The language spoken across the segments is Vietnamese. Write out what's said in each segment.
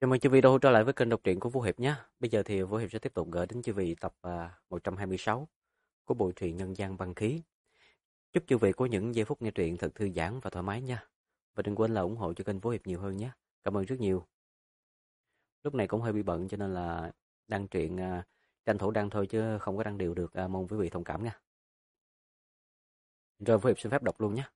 Chào mừng quý vị đã trở lại với kênh đọc truyện của Vũ Hiệp nhé. Bây giờ thì Vũ Hiệp sẽ tiếp tục gửi đến quý vị tập 126 của bộ truyện Nhân gian Băng Khí. Chúc quý vị có những giây phút nghe truyện thật thư giãn và thoải mái nha. Và đừng quên là ủng hộ cho kênh Vũ Hiệp nhiều hơn nhé. Cảm ơn rất nhiều. Lúc này cũng hơi bị bận cho nên là đăng truyện tranh thủ đăng thôi chứ không có đăng đều được. Mong quý vị thông cảm nha. Rồi Vũ Hiệp xin phép đọc luôn nhé.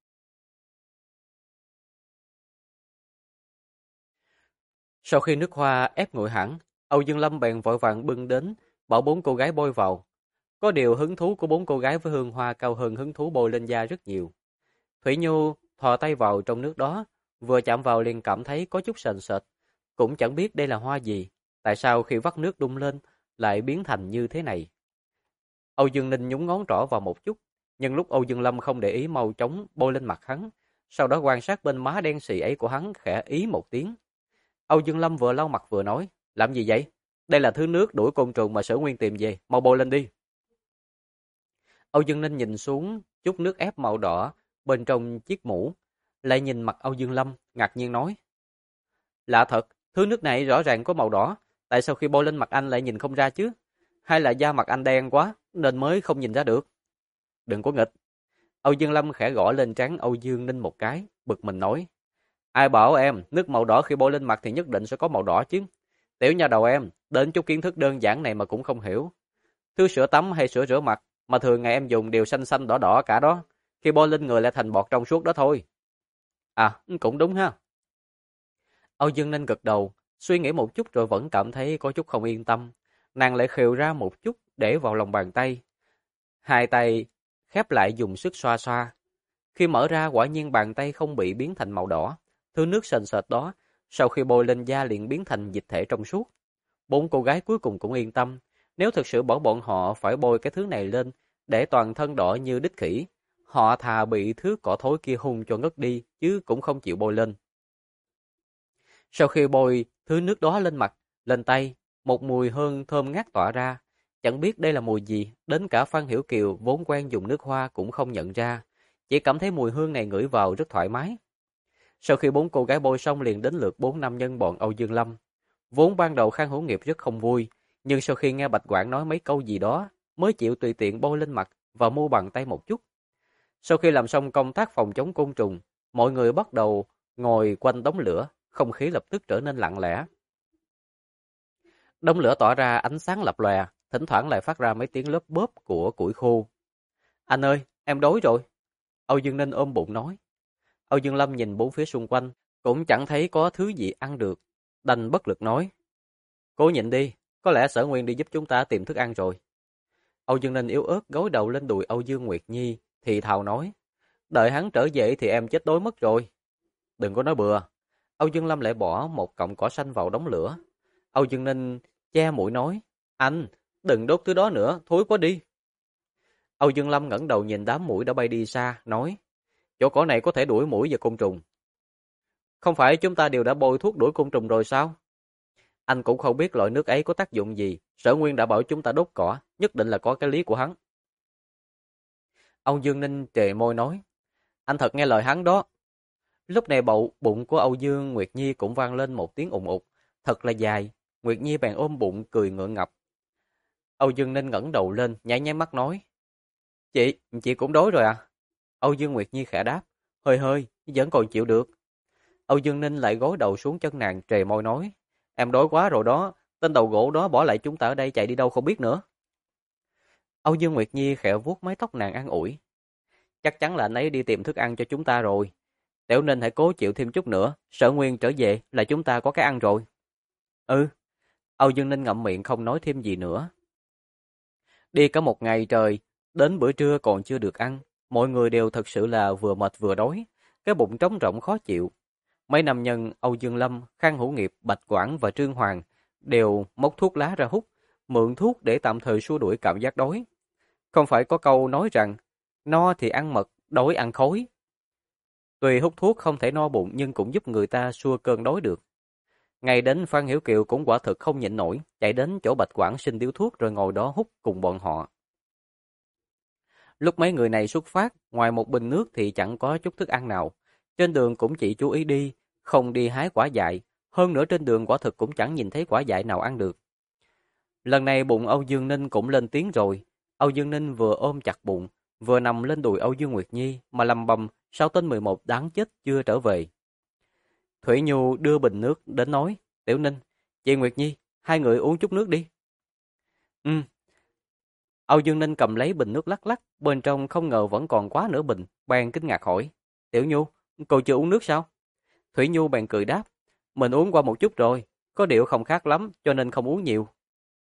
Sau khi nước hoa ép nguội hẳn, Âu Dương Lâm bèn vội vàng bưng đến, bảo 4 cô gái bôi vào. Có điều hứng thú của 4 cô gái với hương hoa cao hơn hứng thú bôi lên da rất nhiều. Thủy Nhu thò tay vào trong nước đó, vừa chạm vào liền cảm thấy có chút sền sệt, cũng chẳng biết đây là hoa gì, tại sao khi vắt nước đun lên lại biến thành như thế này. Âu Dương Ninh nhúng ngón trỏ vào một chút, nhưng lúc Âu Dương Lâm không để ý mau chóng bôi lên mặt hắn, sau đó quan sát bên má đen xì ấy của hắn khẽ ý một tiếng. Âu Dương Lâm vừa lau mặt vừa nói, làm gì vậy? Đây là thứ nước đuổi côn trùng mà Sở Nguyên tìm về, mau bôi lên đi. Âu Dương Ninh nhìn xuống chút nước ép màu đỏ bên trong chiếc mũ, lại nhìn mặt Âu Dương Lâm, ngạc nhiên nói. Lạ thật, thứ nước này rõ ràng có màu đỏ, tại sao khi bôi lên mặt anh lại nhìn không ra chứ? Hay là da mặt anh đen quá, nên mới không nhìn ra được? Đừng có nghịch. Âu Dương Lâm khẽ gõ lên trán Âu Dương Ninh một cái, bực mình nói. Ai bảo em, nước màu đỏ khi bôi lên mặt thì nhất định sẽ có màu đỏ chứ? Tiểu nha đầu em, đến chút kiến thức đơn giản này mà cũng không hiểu. Thứ sữa tắm hay sữa rửa mặt mà thường ngày em dùng đều xanh xanh đỏ đỏ cả đó. Khi bôi lên người lại thành bọt trong suốt đó thôi. À, cũng đúng ha. Âu Dương Ninh gật đầu, suy nghĩ một chút rồi vẫn cảm thấy có chút không yên tâm. Nàng lại khều ra một chút để vào lòng bàn tay. Hai tay khép lại dùng sức xoa xoa. Khi mở ra quả nhiên bàn tay không bị biến thành màu đỏ. Thứ nước sền sệt đó, sau khi bôi lên da liền biến thành dịch thể trong suốt. 4 cô gái cuối cùng cũng yên tâm. Nếu thực sự bỏ bọn họ phải bôi cái thứ này lên để toàn thân đỏ như đít khỉ, họ thà bị thứ cỏ thối kia hung cho ngất đi chứ cũng không chịu bôi lên. Sau khi bôi thứ nước đó lên mặt, lên tay, một mùi hương thơm ngát tỏa ra. Chẳng biết đây là mùi gì, đến cả Phan Hiểu Kiều vốn quen dùng nước hoa cũng không nhận ra. Chỉ cảm thấy mùi hương này ngửi vào rất thoải mái. Sau khi 4 cô gái bôi xong liền đến lượt 4 nam nhân bọn Âu Dương Lâm. Vốn ban đầu Khang Hữu Nghiệp rất không vui, nhưng sau khi nghe Bạch Quảng nói mấy câu gì đó, mới chịu tùy tiện bôi lên mặt và mu bàn tay một chút. Sau khi làm xong công tác phòng chống côn trùng, mọi người bắt đầu ngồi quanh đống lửa, không khí lập tức trở nên lặng lẽ. Đống lửa tỏa ra ánh sáng lập lòe, thỉnh thoảng lại phát ra mấy tiếng lớp bóp của củi khô. Anh ơi, em đói rồi. Âu Dương Ninh ôm bụng nói. Âu Dương Lâm nhìn bốn phía xung quanh, cũng chẳng thấy có thứ gì ăn được, đành bất lực nói. Cố nhịn đi, có lẽ Sở Nguyên đi giúp chúng ta tìm thức ăn rồi. Âu Dương Ninh yếu ớt gối đầu lên đùi Âu Dương Nguyệt Nhi, thì thào nói. Đợi hắn trở về thì em chết đói mất rồi. Đừng có nói bừa. Âu Dương Lâm lại bỏ một cọng cỏ xanh vào đống lửa. Âu Dương Ninh che mũi nói. Anh, đừng đốt thứ đó nữa, thối quá đi. Âu Dương Lâm ngẩng đầu nhìn đám muỗi đã bay đi xa, nói. Chỗ cỏ này có thể đuổi muỗi và côn trùng. Không phải chúng ta đều đã bôi thuốc đuổi côn trùng rồi sao? Anh cũng không biết loại nước ấy có tác dụng gì. Sở Nguyên đã bảo chúng ta đốt cỏ, nhất định là có cái lý của hắn. Âu Dương Ninh trề môi nói. Anh thật nghe lời hắn đó. Lúc này bụng của Âu Dương Nguyệt Nhi cũng vang lên một tiếng ùng ục, thật là dài. Nguyệt Nhi bèn ôm bụng cười ngượng ngập. Âu Dương Ninh ngẩng đầu lên, nháy nháy mắt nói. Chị cũng đói rồi à? Âu Dương Nguyệt Nhi khẽ đáp. Hơi hơi, vẫn còn chịu được. Âu Dương Ninh lại gối đầu xuống chân nàng trề môi nói. Em đói quá rồi đó, tên đầu gỗ đó bỏ lại chúng ta ở đây chạy đi đâu không biết nữa. Âu Dương Nguyệt Nhi khẽ vuốt mái tóc nàng an ủi. Chắc chắn là anh ấy đi tìm thức ăn cho chúng ta rồi. Tiểu Ninh hãy cố chịu thêm chút nữa, Sở Nguyên trở về là chúng ta có cái ăn rồi. Ừ. Âu Dương Ninh ngậm miệng không nói thêm gì nữa. Đi cả một ngày trời, đến bữa trưa còn chưa được ăn, mọi người đều thật sự là vừa mệt vừa đói, cái bụng trống rỗng khó chịu. Mấy nam nhân Âu Dương Lâm, Khang Hữu Nghiệp, Bạch Quảng và Trương Hoàng đều móc thuốc lá ra hút, mượn thuốc để tạm thời xua đuổi cảm giác đói. Không phải có câu nói rằng, no thì ăn mật, đói ăn khói. Tuy hút thuốc không thể no bụng nhưng cũng giúp người ta xua cơn đói được. Ngày đến Phan Hiểu Kiều cũng quả thực không nhịn nổi, chạy đến chỗ Bạch Quảng xin điếu thuốc rồi ngồi đó hút cùng bọn họ. Lúc mấy người này xuất phát, ngoài một bình nước thì chẳng có chút thức ăn nào. Trên đường cũng chỉ chú ý đi, không đi hái quả dại, Hơn nữa trên đường quả thực cũng chẳng nhìn thấy quả dại nào ăn được. Lần này bụng Âu Dương Ninh cũng lên tiếng rồi. Âu Dương Ninh vừa ôm chặt bụng, vừa nằm lên đùi Âu Dương Nguyệt Nhi mà lầm bầm sao tên 11 đáng chết chưa trở về. Thủy Nhu đưa bình nước đến nói, Tiểu Ninh, chị Nguyệt Nhi, hai người uống chút nước đi. Ừ. Âu Dương Ninh cầm lấy bình nước lắc lắc, bên trong không ngờ vẫn còn quá nửa bình, bèn kinh ngạc hỏi, Tiểu Nhu, cô chưa uống nước sao? Thủy Nhu bèn cười đáp, mình uống qua một chút rồi, có điều không khác lắm cho nên không uống nhiều.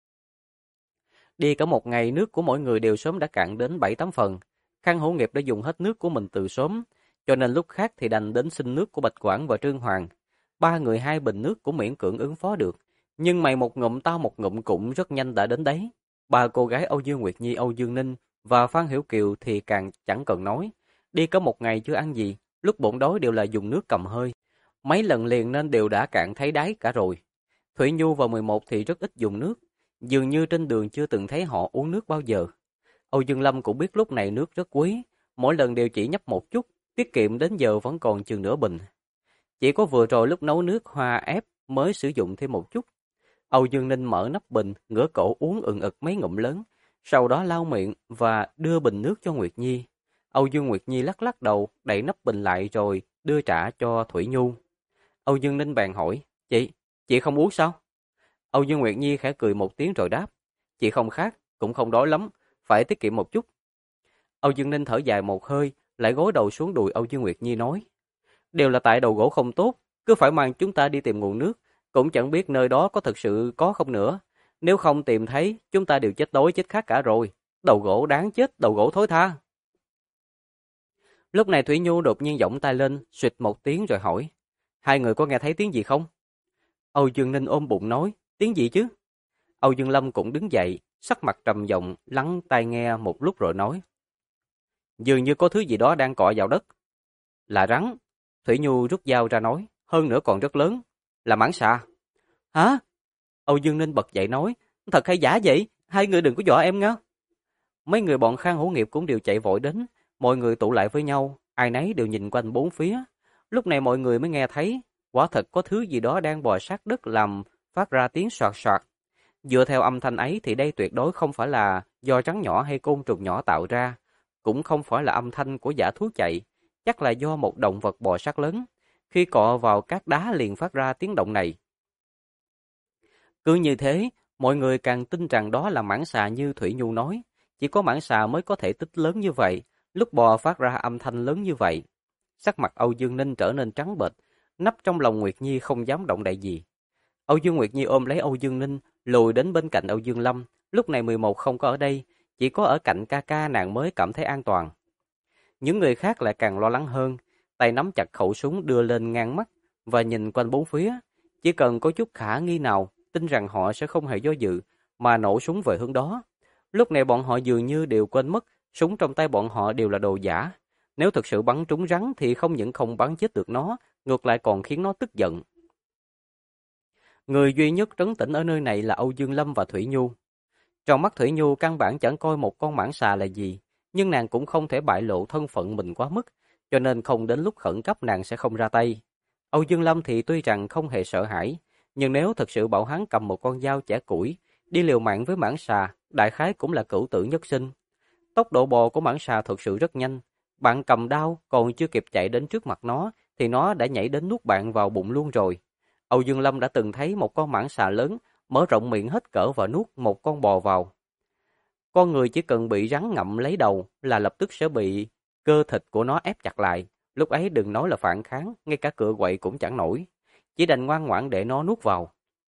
Đi cả một ngày nước của mỗi người đều sớm đã cạn đến 7-8 phần. Khang Hữu Nghiệp đã dùng hết nước của mình từ sớm, cho nên lúc khác thì đành đến xin nước của Bạch Quảng và Trương Hoàng. Ba người hai bình nước cũng miễn cưỡng ứng phó được. Nhưng mày một ngụm tao một ngụm cũng rất nhanh đã đến đấy. Ba cô gái Âu Dương Nguyệt Nhi, Âu Dương Ninh và Phan Hiểu Kiều thì càng chẳng cần nói. Đi có một ngày chưa ăn gì, lúc bụng đói đều là dùng nước cầm hơi. Mấy lần liền nên đều đã cạn thấy đáy cả rồi. Thủy Nhu và 11 thì rất ít dùng nước. Dường như trên đường chưa từng thấy họ uống nước bao giờ. Âu Dương Lâm cũng biết lúc này nước rất quý, mỗi lần đều chỉ nhấp một chút, tiết kiệm đến giờ vẫn còn chừng nửa bình. Chỉ có vừa rồi lúc nấu nước hoa ép mới sử dụng thêm một chút. Âu Dương Ninh mở nắp bình, ngửa cổ uống ừng ực mấy ngụm lớn, sau đó lau miệng và đưa bình nước cho Nguyệt Nhi. Âu Dương Nguyệt Nhi lắc lắc đầu, đậy nắp bình lại rồi đưa trả cho Thủy Nhu. Âu Dương Ninh bèn hỏi, chị không uống sao? Âu Dương Nguyệt Nhi khẽ cười một tiếng rồi đáp, chị không khát, cũng không đói lắm, phải tiết kiệm một chút. Âu Dương Ninh thở dài một hơi, lại gối đầu xuống đùi Âu Dương Nguyệt Nhi nói, đều là tại đầu gỗ không tốt, cứ phải mang chúng ta đi tìm nguồn nước, cũng chẳng biết nơi đó có thực sự có không nữa. Nếu không tìm thấy, chúng ta đều chết đói chết khát cả rồi. Đầu gỗ đáng chết, đầu gỗ thối tha. Lúc này Thủy Nhu đột nhiên giọng tay lên, suýt một tiếng rồi hỏi, hai người có nghe thấy tiếng gì không? Âu Dương Ninh ôm bụng nói, tiếng gì chứ? Âu Dương Lâm cũng đứng dậy, sắc mặt trầm giọng, lắng tai nghe một lúc rồi nói, dường như có thứ gì đó đang cọ vào đất. Là rắn. Thủy Nhu rút dao ra nói, hơn nữa còn rất lớn, là mãng xà. Hả? Âu Dương Ninh bật dậy nói, thật hay giả vậy? Hai người đừng có dọa em nghe. Mấy người bọn Khang Hữu Nghiệp cũng đều chạy vội đến, mọi người tụ lại với nhau, ai nấy đều nhìn quanh bốn phía. Lúc này mọi người mới nghe thấy, quả thật có thứ gì đó đang bò sát đất làm phát ra tiếng soạt soạt. Dựa theo âm thanh ấy thì đây tuyệt đối không phải là do rắn nhỏ hay côn trùng nhỏ tạo ra, cũng không phải là âm thanh của dã thú chạy, chắc là do một động vật bò sát lớn. Khi cọ vào các đá liền phát ra tiếng động này. Cứ như thế, mọi người càng tin rằng đó là mãng xà như Thủy Nhu nói. Chỉ có mãng xà mới có thể tích lớn như vậy, lúc bò phát ra âm thanh lớn như vậy. Sắc mặt Âu Dương Ninh trở nên trắng bệch, nấp trong lòng Nguyệt Nhi không dám động đậy gì. Âu Dương Nguyệt Nhi ôm lấy Âu Dương Ninh, lùi đến bên cạnh Âu Dương Lâm. Lúc này 11 không có ở đây, chỉ có ở cạnh ca ca nàng mới cảm thấy an toàn. Những người khác lại càng lo lắng hơn, tay nắm chặt khẩu súng đưa lên ngang mắt và nhìn quanh bốn phía. Chỉ cần có chút khả nghi nào, tin rằng họ sẽ không hề do dự mà nổ súng về hướng đó. Lúc này bọn họ dường như đều quên mất, súng trong tay bọn họ đều là đồ giả. Nếu thực sự bắn trúng rắn thì không những không bắn chết được nó, ngược lại còn khiến nó tức giận. Người duy nhất trấn tĩnh ở nơi này là Âu Dương Lâm và Thủy Nhu. Trong mắt Thủy Nhu căn bản chẳng coi một con mãng xà là gì, nhưng nàng cũng không thể bại lộ thân phận mình quá mức, cho nên không đến lúc khẩn cấp nàng sẽ không ra tay. Âu Dương Lâm thì tuy rằng không hề sợ hãi, nhưng nếu thực sự bảo hắn cầm một con dao chẻ củi, đi liều mạng với mãng xà, đại khái cũng là cửu tử nhất sinh. Tốc độ bò của mãng xà thực sự rất nhanh, bạn cầm đao còn chưa kịp chạy đến trước mặt nó, thì nó đã nhảy đến nuốt bạn vào bụng luôn rồi. Âu Dương Lâm đã từng thấy một con mãng xà lớn mở rộng miệng hết cỡ và nuốt một con bò vào. Con người chỉ cần bị rắn ngậm lấy đầu là lập tức sẽ bị cơ thịt của nó ép chặt lại. Lúc ấy đừng nói là phản kháng, ngay cả cựa quậy cũng chẳng nổi. Chỉ đành ngoan ngoãn để nó nuốt vào.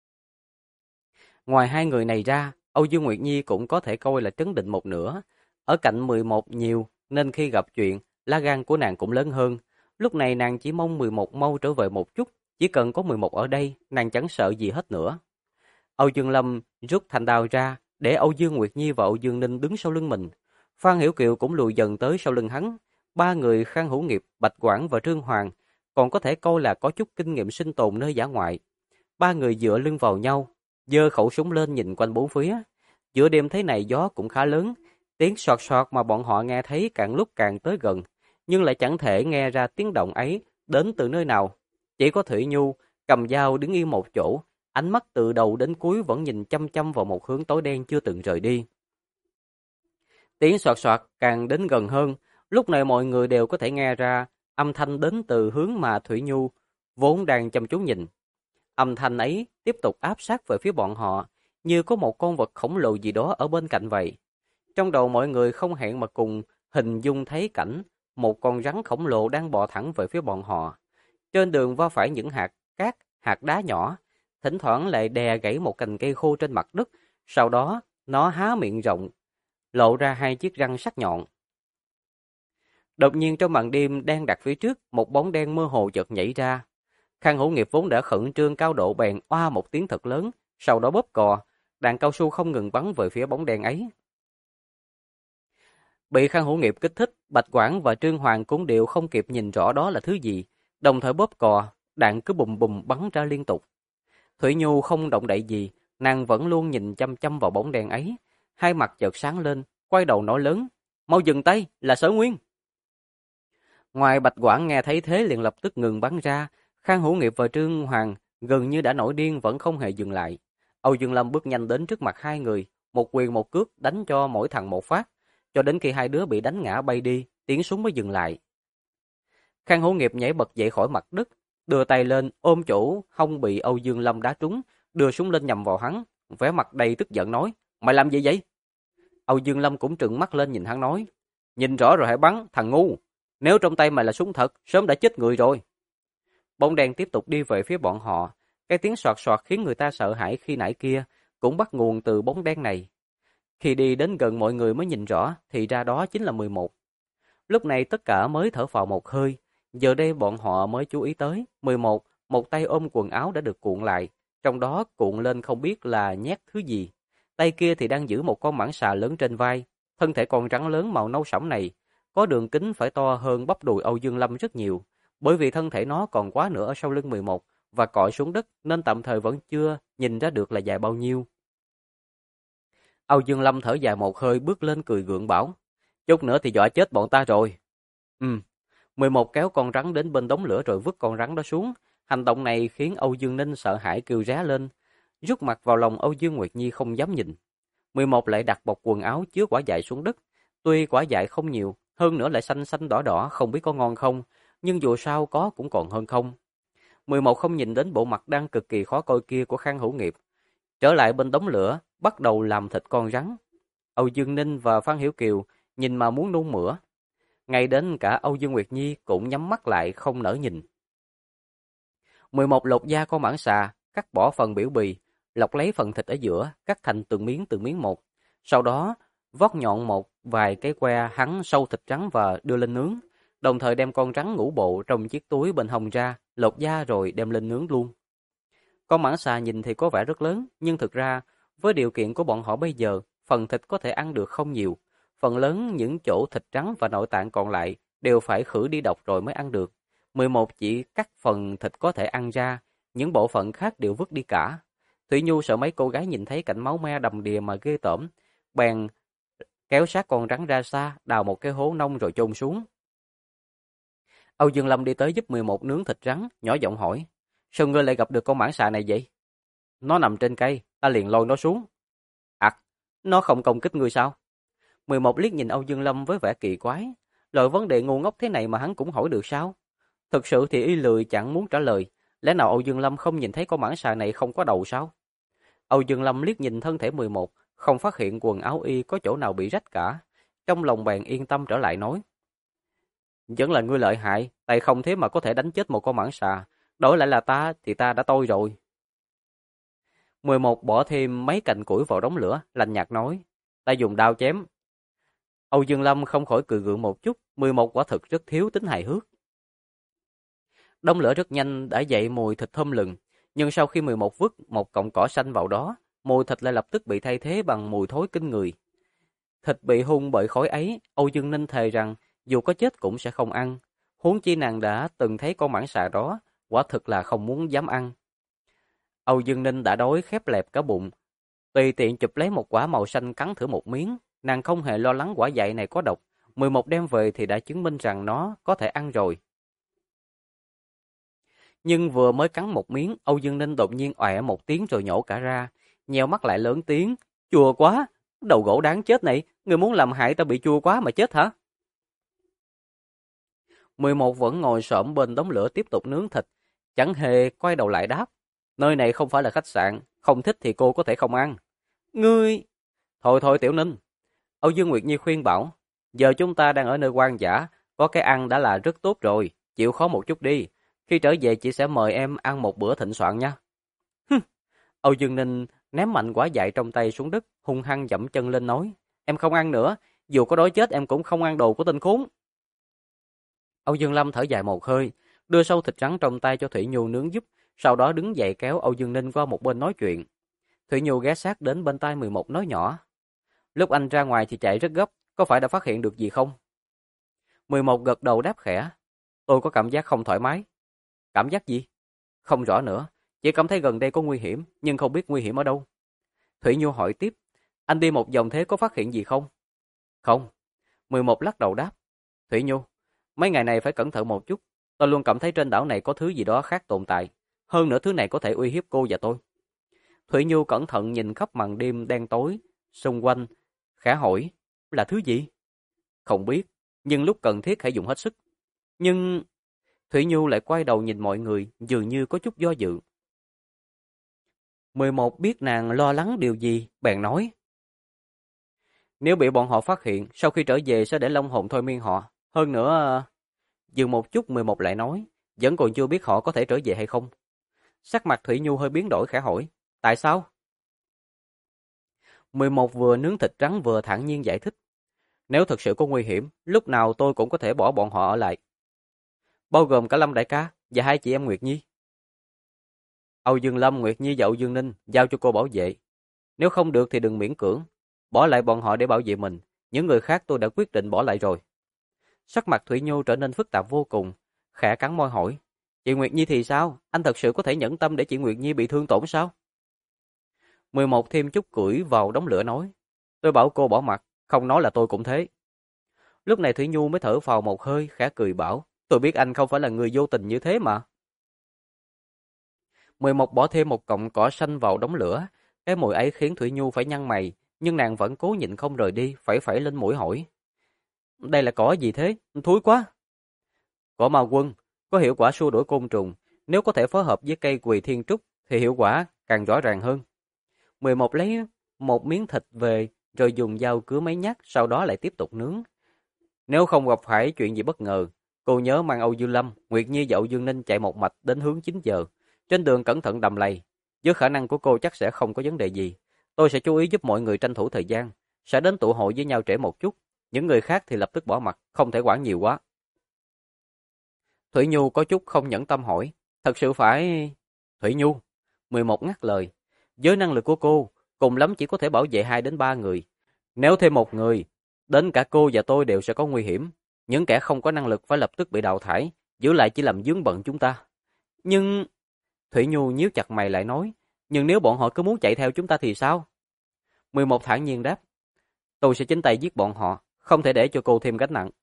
Ngoài hai người này ra, Âu Dương Nguyệt Nhi cũng có thể coi là trấn định một nửa. Ở cạnh 11 nhiều, nên khi gặp chuyện, lá gan của nàng cũng lớn hơn. Lúc này nàng chỉ mong 11 mau trở về một chút. Chỉ cần có 11 ở đây, nàng chẳng sợ gì hết nữa. Âu Dương Lâm rút thanh đao ra, để Âu Dương Nguyệt Nhi và Âu Dương Ninh đứng sau lưng mình. Phan Hiểu Kiều cũng lùi dần tới sau lưng hắn. Ba người Khang Hữu Nghiệp, Bạch Quảng và Trương Hoàng còn có thể coi là có chút kinh nghiệm sinh tồn nơi dã ngoại. Ba người dựa lưng vào nhau, giơ khẩu súng lên nhìn quanh bốn phía. Giữa đêm thế này gió cũng khá lớn, tiếng soạt soạt mà bọn họ nghe thấy càng lúc càng tới gần, nhưng lại chẳng thể nghe ra tiếng động ấy đến từ nơi nào. Chỉ có Thủy Nhu cầm dao đứng yên một chỗ, ánh mắt từ đầu đến cuối vẫn nhìn chăm chăm vào một hướng tối đen chưa từng rời đi. Tiếng soạt soạt càng đến gần hơn, lúc này mọi người đều có thể nghe ra âm thanh đến từ hướng mà Thủy Nhu vốn đang chăm chú nhìn. Âm thanh ấy tiếp tục áp sát về phía bọn họ, như có một con vật khổng lồ gì đó ở bên cạnh vậy. Trong đầu mọi người không hẹn mà cùng hình dung thấy cảnh một con rắn khổng lồ đang bò thẳng về phía bọn họ. Trên đường va phải những hạt cát, hạt đá nhỏ, thỉnh thoảng lại đè gãy một cành cây khô trên mặt đất, sau đó nó há miệng rộng, lộ ra hai chiếc răng sắc nhọn. Đột nhiên trong màn đêm đang đặt phía trước, một bóng đen mơ hồ chợt nhảy ra. Khang Hữu Nghiệp vốn đã khẩn trương cao độ bèn oa một tiếng thật lớn, sau đó bóp cò, đạn cao su không ngừng bắn về phía bóng đen ấy. Bị Khang Hữu Nghiệp kích thích, Bạch Quảng và Trương Hoàng cũng đều không kịp nhìn rõ đó là thứ gì, đồng thời bóp cò, đạn cứ bùm bùm bắn ra liên tục. Thủy Nhu không động đậy gì, nàng vẫn luôn nhìn chăm chăm vào bóng đen ấy, hai mặt chợt sáng lên, quay đầu nói lớn, mau dừng tay, là Sở Nguyên. Ngoài Bạch Quảng nghe thấy thế liền lập tức ngừng bắn ra, Khang Hữu Nghiệp và Trương Hoàng gần như đã nổi điên vẫn không hề dừng lại. Âu Dương Lâm bước nhanh đến trước mặt hai người, một quyền một cước đánh cho mỗi thằng một phát, cho đến khi hai đứa bị đánh ngã bay đi, tiếng súng mới dừng lại. Khang Hữu Nghiệp nhảy bật dậy khỏi mặt đất, đưa tay lên ôm chỗ hông bị Âu Dương Lâm đá trúng, đưa súng lên nhằm vào hắn, vẻ mặt đầy tức giận nói: "Mày làm gì vậy?" Âu Dương Lâm cũng trừng mắt lên nhìn hắn nói: "Nhìn rõ rồi hãy bắn, thằng ngu. Nếu trong tay mày là súng thật, sớm đã chết người rồi." Bóng đen tiếp tục đi về phía bọn họ, cái tiếng soạt soạt khiến người ta sợ hãi khi nãy kia cũng bắt nguồn từ bóng đen này. Khi đi đến gần mọi người mới nhìn rõ thì ra đó chính là 11. Lúc này tất cả mới thở phào một hơi, giờ đây bọn họ mới chú ý tới 11, một tay ôm quần áo đã được cuộn lại, trong đó cuộn lên không biết là nhét thứ gì. Tay kia thì đang giữ một con mãng xà lớn trên vai, thân thể con rắn lớn màu nâu sẫm này, có đường kính phải to hơn bắp đùi Âu Dương Lâm rất nhiều, bởi vì thân thể nó còn quá nửa ở sau lưng 11 và cọi xuống đất nên tạm thời vẫn chưa nhìn ra được là dài bao nhiêu. Âu Dương Lâm thở dài một hơi bước lên cười gượng bảo, chút nữa thì dọa chết bọn ta rồi. 11 kéo con rắn đến bên đống lửa rồi vứt con rắn đó xuống. Hành động này khiến Âu Dương Ninh sợ hãi kêu ré lên, rút mặt vào lòng Âu Dương Nguyệt Nhi không dám nhìn. 11 lại đặt bọc quần áo chứa quả dại xuống đất. Tuy quả dại không nhiều, hơn nữa lại xanh xanh đỏ đỏ không biết có ngon không, nhưng dù sao có cũng còn hơn không. 11 không nhìn đến bộ mặt đang cực kỳ khó coi kia của Khang Hữu Nghiệp. Trở lại bên đống lửa, bắt đầu làm thịt con rắn. Âu Dương Ninh và Phan Hiểu Kiều nhìn mà muốn nôn mửa. Ngay đến cả Âu Dương Nguyệt Nhi cũng nhắm mắt lại không nỡ nhìn. 11 lột da con mãng xà, cắt bỏ phần biểu bì, lọc lấy phần thịt ở giữa, cắt thành từng miếng một. Sau đó, vót nhọn một vài cái que hắn sâu thịt rắn và đưa lên nướng, đồng thời đem con rắn ngũ bộ trong chiếc túi bên hông ra, lột da rồi đem lên nướng luôn. Con mãng xà nhìn thì có vẻ rất lớn, nhưng thực ra, với điều kiện của bọn họ bây giờ, phần thịt có thể ăn được không nhiều. Phần lớn những chỗ thịt trắng và nội tạng còn lại đều phải khử đi độc rồi mới ăn được. 11 chỉ cắt phần thịt có thể ăn ra, những bộ phận khác đều vứt đi cả. Thủy Nhu sợ mấy cô gái nhìn thấy cảnh máu me đầm đìa mà ghê tởm, bèn kéo sát con rắn ra xa, đào một cái hố nông rồi chôn xuống. Âu Dương Lâm đi tới giúp 11 nướng thịt rắn, nhỏ giọng hỏi, sao ngươi lại gặp được con mãng xà này vậy? Nó nằm trên cây, ta liền lôi nó xuống. Nó không công kích ngươi sao? 11 liếc nhìn Âu Dương Lâm với vẻ kỳ quái, loại vấn đề ngu ngốc thế này mà hắn cũng hỏi được sao? Thực sự thì y lười chẳng muốn trả lời, lẽ nào Âu Dương Lâm không nhìn thấy con mãng xà này không có đầu sao? Âu Dương Lâm liếc nhìn thân thể 11, không phát hiện quần áo y có chỗ nào bị rách cả, trong lòng bèn yên tâm trở lại nói. Vẫn là ngươi lợi hại, tay không thế mà có thể đánh chết một con mãng xà, đổi lại là ta thì ta đã tôi rồi. 11 bỏ thêm mấy cành củi vào đống lửa, lạnh nhạt nói, ta dùng đao chém. Âu Dương Lâm không khỏi cười gượng một chút, 11 quả thực rất thiếu tính hài hước. Đống lửa rất nhanh đã dậy mùi thịt thơm lừng, nhưng sau khi 11 vứt một cọng cỏ xanh vào đó, mùi thịt lại lập tức bị thay thế bằng mùi thối kinh người. Thịt bị hun bởi khói ấy, Âu Dương Ninh thề rằng dù có chết cũng sẽ không ăn, huống chi nàng đã từng thấy con mãng xà đó, quả thực là không muốn dám ăn. Âu Dương Ninh đã đói khép lẹp cả bụng, tùy tiện chụp lấy một quả màu xanh cắn thử một miếng, nàng không hề lo lắng quả dại này có độc, 11 đem về thì đã chứng minh rằng nó có thể ăn rồi. Nhưng vừa mới cắn một miếng, Âu Dương Ninh đột nhiên ọe một tiếng rồi nhổ cả ra, nheo mắt lại lớn tiếng, chua quá, đầu gỗ đáng chết này, người muốn làm hại ta bị chua quá mà chết hả? 11 vẫn ngồi xổm bên đống lửa tiếp tục nướng thịt, chẳng hề quay đầu lại đáp, nơi này không phải là khách sạn, không thích thì cô có thể không ăn. Ngươi... Thôi thôi Tiểu Ninh, Âu Dương Nguyệt Nhi khuyên bảo, giờ chúng ta đang ở nơi hoang dã, có cái ăn đã là rất tốt rồi, chịu khó một chút đi. Khi trở về chị sẽ mời em ăn một bữa thịnh soạn nha. Âu Dương Ninh ném mạnh quả dại trong tay xuống đất, hung hăng dẫm chân lên nói, em không ăn nữa, dù có đói chết em cũng không ăn đồ của tên khốn. Âu Dương Lâm thở dài một hơi, đưa sâu thịt rắn trong tay cho Thủy Nhu nướng giúp, sau đó đứng dậy kéo Âu Dương Ninh qua một bên nói chuyện. Thủy Nhu ghé sát đến bên tai 11 nói nhỏ, lúc anh ra ngoài thì chạy rất gấp, có phải đã phát hiện được gì không? 11 gật đầu đáp khẽ, tôi có cảm giác không thoải mái. Cảm giác gì? Không rõ nữa, chỉ cảm thấy gần đây có nguy hiểm, nhưng không biết nguy hiểm ở đâu. Thủy Nhu hỏi tiếp, anh đi một vòng thế có phát hiện gì không? Không. 11 lắc đầu đáp, Thủy Nhu, mấy ngày này phải cẩn thận một chút, tôi luôn cảm thấy trên đảo này có thứ gì đó khác tồn tại, hơn nữa thứ này có thể uy hiếp cô và tôi. Thủy Nhu cẩn thận nhìn khắp màn đêm đen tối xung quanh, khẽ hỏi, là thứ gì? Không biết, nhưng lúc cần thiết hãy dùng hết sức. Nhưng... Thủy Nhu lại quay đầu nhìn mọi người, dường như có chút do dự. 11 biết nàng lo lắng điều gì, bèn nói. Nếu bị bọn họ phát hiện, sau khi trở về sẽ để Long Hồn thôi miên họ. Hơn nữa... Dừng một chút 11 lại nói, vẫn còn chưa biết họ có thể trở về hay không. Sắc mặt Thủy Nhu hơi biến đổi khẽ hỏi, tại sao? 11 vừa nướng thịt trắng vừa thản nhiên giải thích. Nếu thực sự có nguy hiểm, lúc nào tôi cũng có thể bỏ bọn họ ở lại. Bao gồm cả Lâm đại ca và hai chị em Nguyệt Nhi. Âu Dương Lâm, Nguyệt Nhi và Âu Dương Ninh giao cho cô bảo vệ. Nếu không được thì đừng miễn cưỡng, bỏ lại bọn họ để bảo vệ mình. Những người khác tôi đã quyết định bỏ lại rồi. Sắc mặt Thủy Nhu trở nên phức tạp vô cùng, khẽ cắn môi hỏi, chị Nguyệt Nhi thì sao? Anh thật sự có thể nhẫn tâm để chị Nguyệt Nhi bị thương tổn sao? 11 thêm chút củi vào đống lửa nói, tôi bảo cô bỏ mặt, không nói là tôi cũng thế. Lúc này Thủy Nhu mới thở phào một hơi, khẽ cười bảo, tôi biết anh không phải là người vô tình như thế mà. 11 bỏ thêm một cọng cỏ xanh vào đống lửa, cái mùi ấy khiến Thủy Nhu phải nhăn mày, nhưng nàng vẫn cố nhịn không rời đi, phẩy lên mũi hỏi. Đây là cỏ gì thế? Thúi quá. Cỏ ma quân, có hiệu quả xua đuổi côn trùng, nếu có thể phối hợp với cây quỳ thiên trúc thì hiệu quả càng rõ ràng hơn. 11 lấy một miếng thịt về rồi dùng dao cứa mấy nhát, sau đó lại tiếp tục nướng. Nếu không gặp phải chuyện gì bất ngờ, cô nhớ mang Âu Dương Lâm, Nguyệt Nhi và Âu Dương Ninh chạy một mạch đến hướng 9 giờ. Trên đường cẩn thận đầm lầy, với khả năng của cô chắc sẽ không có vấn đề gì. Tôi sẽ chú ý giúp mọi người tranh thủ thời gian, sẽ đến tụ hội với nhau trễ một chút. Những người khác thì lập tức bỏ mặt, không thể quản nhiều quá. Thủy Nhu có chút không nhẫn tâm hỏi, thật sự phải... Thủy Nhu, 11 ngắt lời, với năng lực của cô, cùng lắm chỉ có thể bảo vệ 2 đến 3 người. Nếu thêm một người, đến cả cô và tôi đều sẽ có nguy hiểm. Những kẻ không có năng lực phải lập tức bị đào thải, giữ lại chỉ làm vướng bận chúng ta. Nhưng... Thủy Nhu nhíu chặt mày lại nói, nhưng nếu bọn họ cứ muốn chạy theo chúng ta thì sao? 11 thản nhiên đáp, tôi sẽ chính tay giết bọn họ, không thể để cho cô thêm gánh nặng.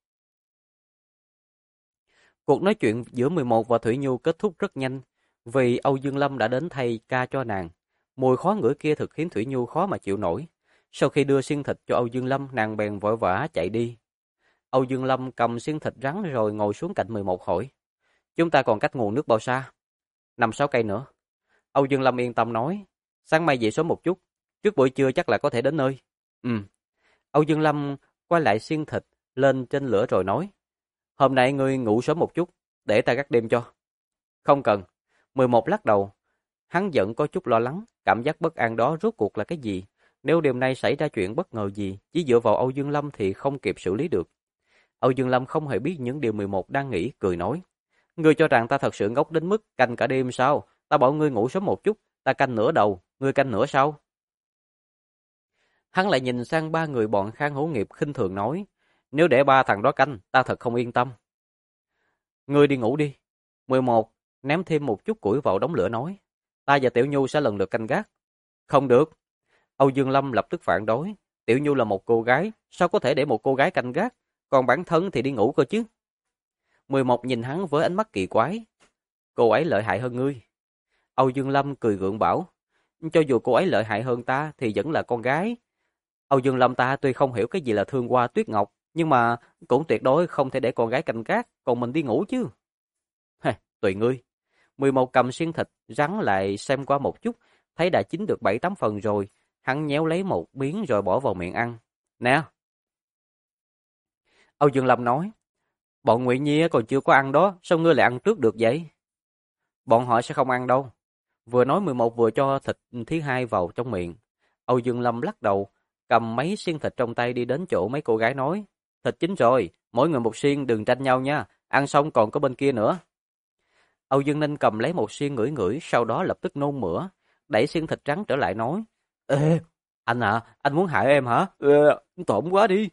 Cuộc nói chuyện giữa 11 và Thủy Nhu kết thúc rất nhanh, vì Âu Dương Lâm đã đến thay ca cho nàng. Mùi khó ngửi kia thực khiến Thủy Nhu khó mà chịu nổi. Sau khi đưa xiên thịt cho Âu Dương Lâm, nàng bèn vội vã chạy đi. Âu Dương Lâm cầm xiên thịt rắn rồi ngồi xuống cạnh 11 hỏi. Chúng ta còn cách nguồn nước bao xa? 5-6 cây nữa. Âu Dương Lâm yên tâm nói. Sáng mai về sớm một chút, trước buổi trưa chắc là có thể đến nơi. Âu Dương Lâm quay lại xiên thịt lên trên lửa rồi nói. Hôm nay ngươi ngủ sớm một chút, để ta gác đêm cho. Không cần. 11 lắc đầu. Hắn giận có chút lo lắng, cảm giác bất an đó rốt cuộc là cái gì? Nếu đêm nay xảy ra chuyện bất ngờ gì, chỉ dựa vào Âu Dương Lâm thì không kịp xử lý được. Âu Dương Lâm không hề biết những điều 11 đang nghĩ, cười nói. Ngươi cho rằng ta thật sự ngốc đến mức canh cả đêm sao? Ta bảo ngươi ngủ sớm một chút, ta canh nửa đầu, ngươi canh nửa sau. Hắn lại nhìn sang 3 người bọn Khang Hữu Nghiệp khinh thường nói. Nếu để 3 thằng đó canh, ta thật không yên tâm. Ngươi đi ngủ đi. 11 ném thêm một chút củi vào đống lửa nói. Ta và Tiểu Nhu sẽ lần lượt canh gác. Không được. Âu Dương Lâm lập tức phản đối. Tiểu Nhu là một cô gái, sao có thể để một cô gái canh gác, còn bản thân thì đi ngủ cơ chứ. 11 nhìn hắn với ánh mắt kỳ quái. Cô ấy lợi hại hơn ngươi. Âu Dương Lâm cười gượng bảo, cho dù cô ấy lợi hại hơn ta thì vẫn là con gái. Âu Dương Lâm ta tuy không hiểu cái gì là thương hoa tuyết ngọc, nhưng mà cũng tuyệt đối không thể để con gái canh gác, còn mình đi ngủ chứ. Tùy ngươi. 11 cầm xiên thịt rắn lại xem qua một chút, thấy đã chín được 7-8 phần rồi, hắn nhéo lấy một miếng rồi bỏ vào miệng ăn. Nè, Âu Dương Lâm nói, bọn Ngụy Nhi còn chưa có ăn đó, sao ngươi lại ăn trước được vậy? Bọn họ sẽ không ăn đâu. Vừa nói 11 vừa cho thịt thứ hai vào trong miệng. Âu Dương Lâm lắc đầu, cầm mấy xiên thịt trong tay đi đến chỗ mấy cô gái nói, thịt chín rồi, mỗi người một xiên đừng tranh nhau nha, ăn xong còn có bên kia nữa. Âu Dương Ninh cầm lấy một xiên ngửi ngửi, sau đó lập tức nôn mửa, đẩy xiên thịt trắng trở lại nói, ê, anh à, anh muốn hại em hả? Tổn quá đi.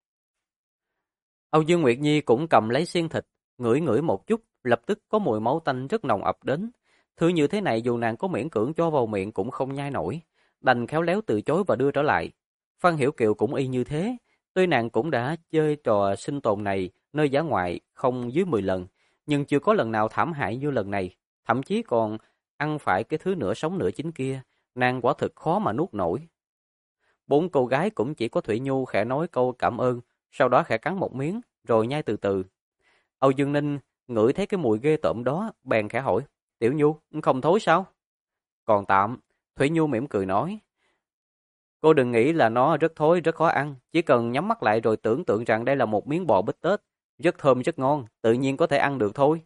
Âu Dương Nguyệt Nhi cũng cầm lấy xiên thịt, ngửi ngửi một chút, lập tức có mùi máu tanh rất nồng ập đến. Thứ như thế này dù nàng có miễn cưỡng cho vào miệng cũng không nhai nổi, đành khéo léo từ chối và đưa trở lại. Phan Hiểu Kiều cũng y như thế, tuy nàng cũng đã chơi trò sinh tồn này nơi dã ngoại không dưới 10 lần, nhưng chưa có lần nào thảm hại như lần này, thậm chí còn ăn phải cái thứ nửa sống nửa chín kia, nàng quả thực khó mà nuốt nổi. Bốn cô gái cũng chỉ có Thủy Nhu khẽ nói câu cảm ơn, sau đó khẽ cắn một miếng, rồi nhai từ từ. Âu Dương Ninh ngửi thấy cái mùi ghê tởm đó, bèn khẽ hỏi, Tiểu Nhu, không thối sao? Còn tạm, Thủy Nhu mỉm cười nói, cô đừng nghĩ là nó rất thối, rất khó ăn, chỉ cần nhắm mắt lại rồi tưởng tượng rằng đây là một miếng bò bít tết, rất thơm rất ngon, tự nhiên có thể ăn được thôi.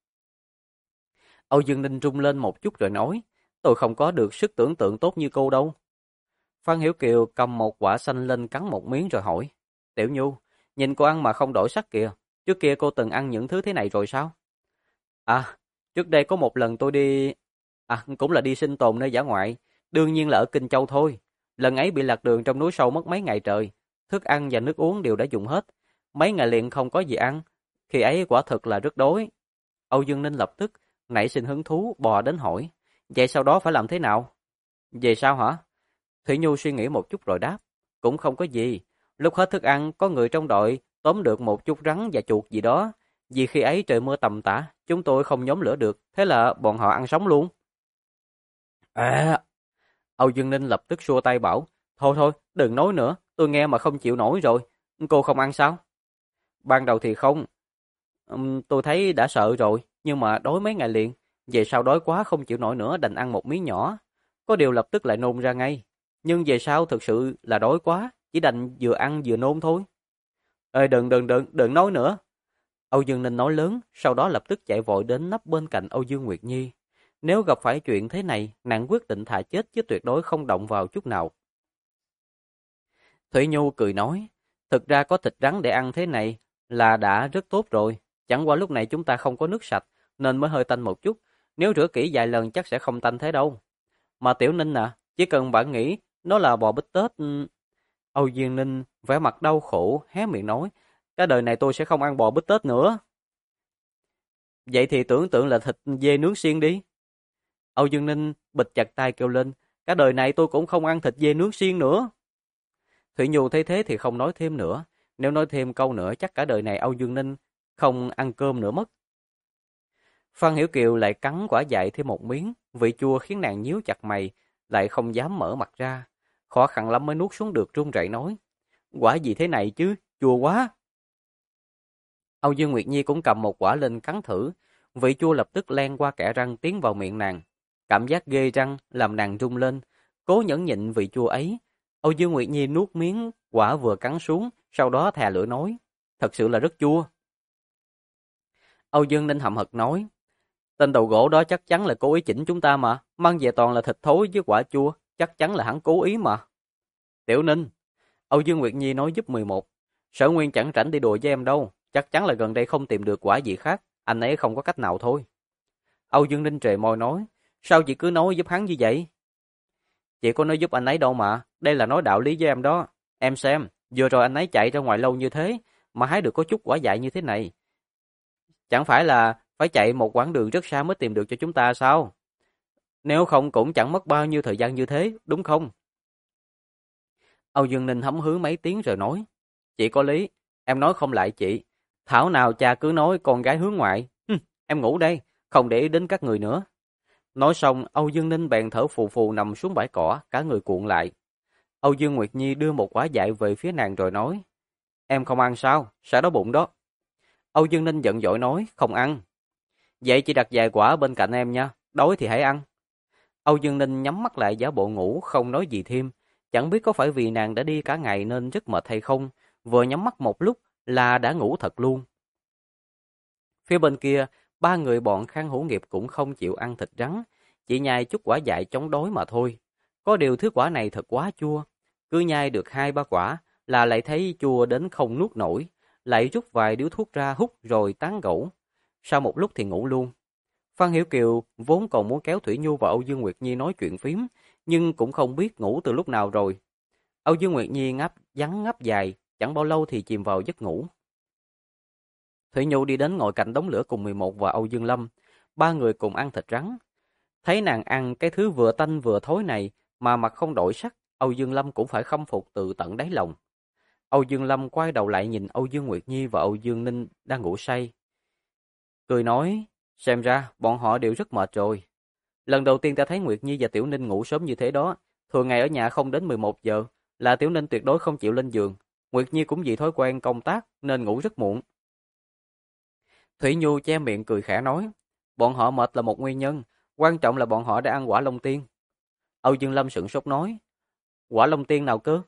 Âu Dương Ninh rung lên một chút rồi nói, tôi không có được sức tưởng tượng tốt như cô đâu. Phan Hiểu Kiều cầm một quả xanh lên cắn một miếng rồi hỏi, Tiểu Nhu, nhìn cô ăn mà không đổi sắc kìa, trước kia cô từng ăn những thứ thế này rồi sao? À, trước đây có một lần tôi đi, cũng là đi sinh tồn nơi dã ngoại, đương nhiên là ở Kinh Châu thôi. Lần ấy bị lạc đường trong núi sâu mất mấy ngày trời, thức ăn và nước uống đều đã dùng hết, mấy ngày liền không có gì ăn, khi ấy quả thực là rất đói. Âu Dương Ninh lập tức nảy sinh hứng thú bò đến hỏi, vậy sau đó phải làm thế nào? Về sao hả? Thủy Nhu suy nghĩ một chút rồi đáp, cũng không có gì, lúc hết thức ăn có người trong đội tóm được một chút rắn và chuột gì đó, vì khi ấy trời mưa tầm tã, chúng tôi không nhóm lửa được, thế là bọn họ ăn sống luôn. À, Âu Dương Ninh lập tức xua tay bảo, thôi thôi, đừng nói nữa, tôi nghe mà không chịu nổi rồi, cô không ăn sao? Ban đầu thì không, tôi thấy đã sợ rồi, nhưng mà đói mấy ngày liền, về sau đói quá không chịu nổi nữa đành ăn một miếng nhỏ, có điều lập tức lại nôn ra ngay, nhưng về sau thực sự là đói quá, chỉ đành vừa ăn vừa nôn thôi. Ê đừng nói nữa. Âu Dương Ninh nói lớn, sau đó lập tức chạy vội đến nấp bên cạnh Âu Dương Nguyệt Nhi. Nếu gặp phải chuyện thế này, nàng quyết định thà chết chứ tuyệt đối không động vào chút nào. Thủy Nhu cười nói, thực ra có thịt rắn để ăn thế này là đã rất tốt rồi. Chẳng qua lúc này chúng ta không có nước sạch nên mới hơi tanh một chút. Nếu rửa kỹ vài lần chắc sẽ không tanh thế đâu. Mà Tiểu Ninh à, chỉ cần bạn nghĩ nó là bò bít tết. Âu Dương Ninh vẻ mặt đau khổ hé miệng nói, cả đời này tôi sẽ không ăn bò bít tết nữa. Vậy thì tưởng tượng là thịt dê nướng xiên đi. Âu Dương Ninh bịch chặt tay kêu lên, cả đời này tôi cũng không ăn thịt dê nướng xiên nữa. Thủy Nhu thấy thế thì không nói thêm nữa, nếu nói thêm câu nữa chắc cả đời này Âu Dương Ninh không ăn cơm nữa mất. Phan Hiểu Kiều lại cắn quả dại thêm một miếng, vị chua khiến nàng nhíu chặt mày, lại không dám mở mặt ra. Khó khăn lắm mới nuốt xuống được run rẩy nói, quả gì thế này chứ, chua quá. Âu Dương Nguyệt Nhi cũng cầm một quả lên cắn thử, vị chua lập tức len qua kẽ răng tiến vào miệng nàng. Cảm giác ghê răng làm nàng rung lên, cố nhẫn nhịn vị chua ấy. Âu Dương Nguyệt Nhi nuốt miếng quả vừa cắn xuống, sau đó thè lưỡi nói, thật sự là rất chua. Âu Dương Ninh hậm hực nói, tên đầu gỗ đó chắc chắn là cố ý chỉnh chúng ta mà, mang về toàn là thịt thối với quả chua, chắc chắn là hắn cố ý mà. Tiểu Ninh, Âu Dương Nguyệt Nhi nói giúp 11, Sở Nguyên chẳng rảnh đi đùa với em đâu, chắc chắn là gần đây không tìm được quả gì khác, anh ấy không có cách nào thôi. Âu Dương Ninh trề môi nói, sao chị cứ nói giúp hắn như vậy? Chị có nói giúp anh ấy đâu mà, đây là nói đạo lý với em đó. Em xem, vừa rồi anh ấy chạy ra ngoài lâu như thế, mà hái được có chút quả dại như thế này. Chẳng phải là phải chạy một quãng đường rất xa mới tìm được cho chúng ta sao? Nếu không cũng chẳng mất bao nhiêu thời gian như thế, đúng không? Âu Dương Ninh hấm hứ mấy tiếng rồi nói, chị có lý, em nói không lại chị. Thảo nào cha cứ nói con gái hướng ngoại. Em ngủ đây, không để ý đến các người nữa. Nói xong, Âu Dương Ninh bèn thở phù phù nằm xuống bãi cỏ, cả người cuộn lại. Âu Dương Nguyệt Nhi đưa một quả dại về phía nàng rồi nói, em không ăn sao, sẽ đói bụng đó. Âu Dương Ninh giận dỗi nói, không ăn. Vậy chỉ đặt vài quả bên cạnh em nha, đói thì hãy ăn. Âu Dương Ninh nhắm mắt lại giả bộ ngủ, không nói gì thêm. Chẳng biết có phải vì nàng đã đi cả ngày nên rất mệt hay không, vừa nhắm mắt một lúc là đã ngủ thật luôn. Phía bên kia, ba người bọn Khang Hữu Nghiệp cũng không chịu ăn thịt rắn, chỉ nhai chút quả dại chống đói mà thôi. Có điều thứ quả này thật quá chua, cứ nhai được 2-3 quả là lại thấy chua đến không nuốt nổi, lại rút vài điếu thuốc ra hút rồi tán gẫu. Sau một lúc thì ngủ luôn. Phan Hiểu Kiều vốn còn muốn kéo Thủy Nhu và Âu Dương Nguyệt Nhi nói chuyện phím, nhưng cũng không biết ngủ từ lúc nào rồi. Âu Dương Nguyệt Nhi ngáp dài, chẳng bao lâu thì chìm vào giấc ngủ. Thủy Nhu đi đến ngồi cạnh đống lửa cùng 11 và Âu Dương Lâm, ba người cùng ăn thịt rắn. Thấy nàng ăn cái thứ vừa tanh vừa thối này mà mặt không đổi sắc, Âu Dương Lâm cũng phải khâm phục từ tận đáy lòng. Âu Dương Lâm quay đầu lại nhìn Âu Dương Nguyệt Nhi và Âu Dương Ninh đang ngủ say. Cười nói, xem ra bọn họ đều rất mệt rồi. Lần đầu tiên ta thấy Nguyệt Nhi và Tiểu Ninh ngủ sớm như thế đó, thường ngày ở nhà không đến 11 giờ, là Tiểu Ninh tuyệt đối không chịu lên giường. Nguyệt Nhi cũng vì thói quen công tác nên ngủ rất muộn. Thủy Nhu che miệng cười khẽ nói, bọn họ mệt là một nguyên nhân, quan trọng là bọn họ đã ăn quả Long Tiên. Âu Dương Lâm sửng sốt nói, quả Long Tiên nào cơ?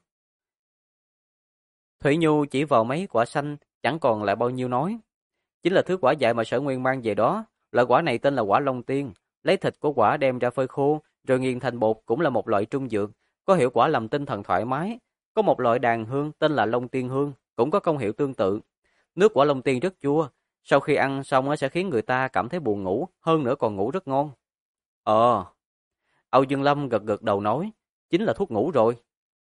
Thủy Nhu chỉ vào mấy quả xanh, chẳng còn lại bao nhiêu nói. Chính là thứ quả dại mà Sở Nguyên mang về đó, loại quả này tên là quả Long Tiên, lấy thịt của quả đem ra phơi khô, rồi nghiền thành bột cũng là một loại trung dược, có hiệu quả làm tinh thần thoải mái. Có một loại đàn hương tên là Long Tiên hương, cũng có công hiệu tương tự. Nước quả Long Tiên rất chua, sau khi ăn xong nó sẽ khiến người ta cảm thấy buồn ngủ, hơn nữa còn ngủ rất ngon. Âu Dương Lâm gật gật đầu nói, chính là thuốc ngủ rồi.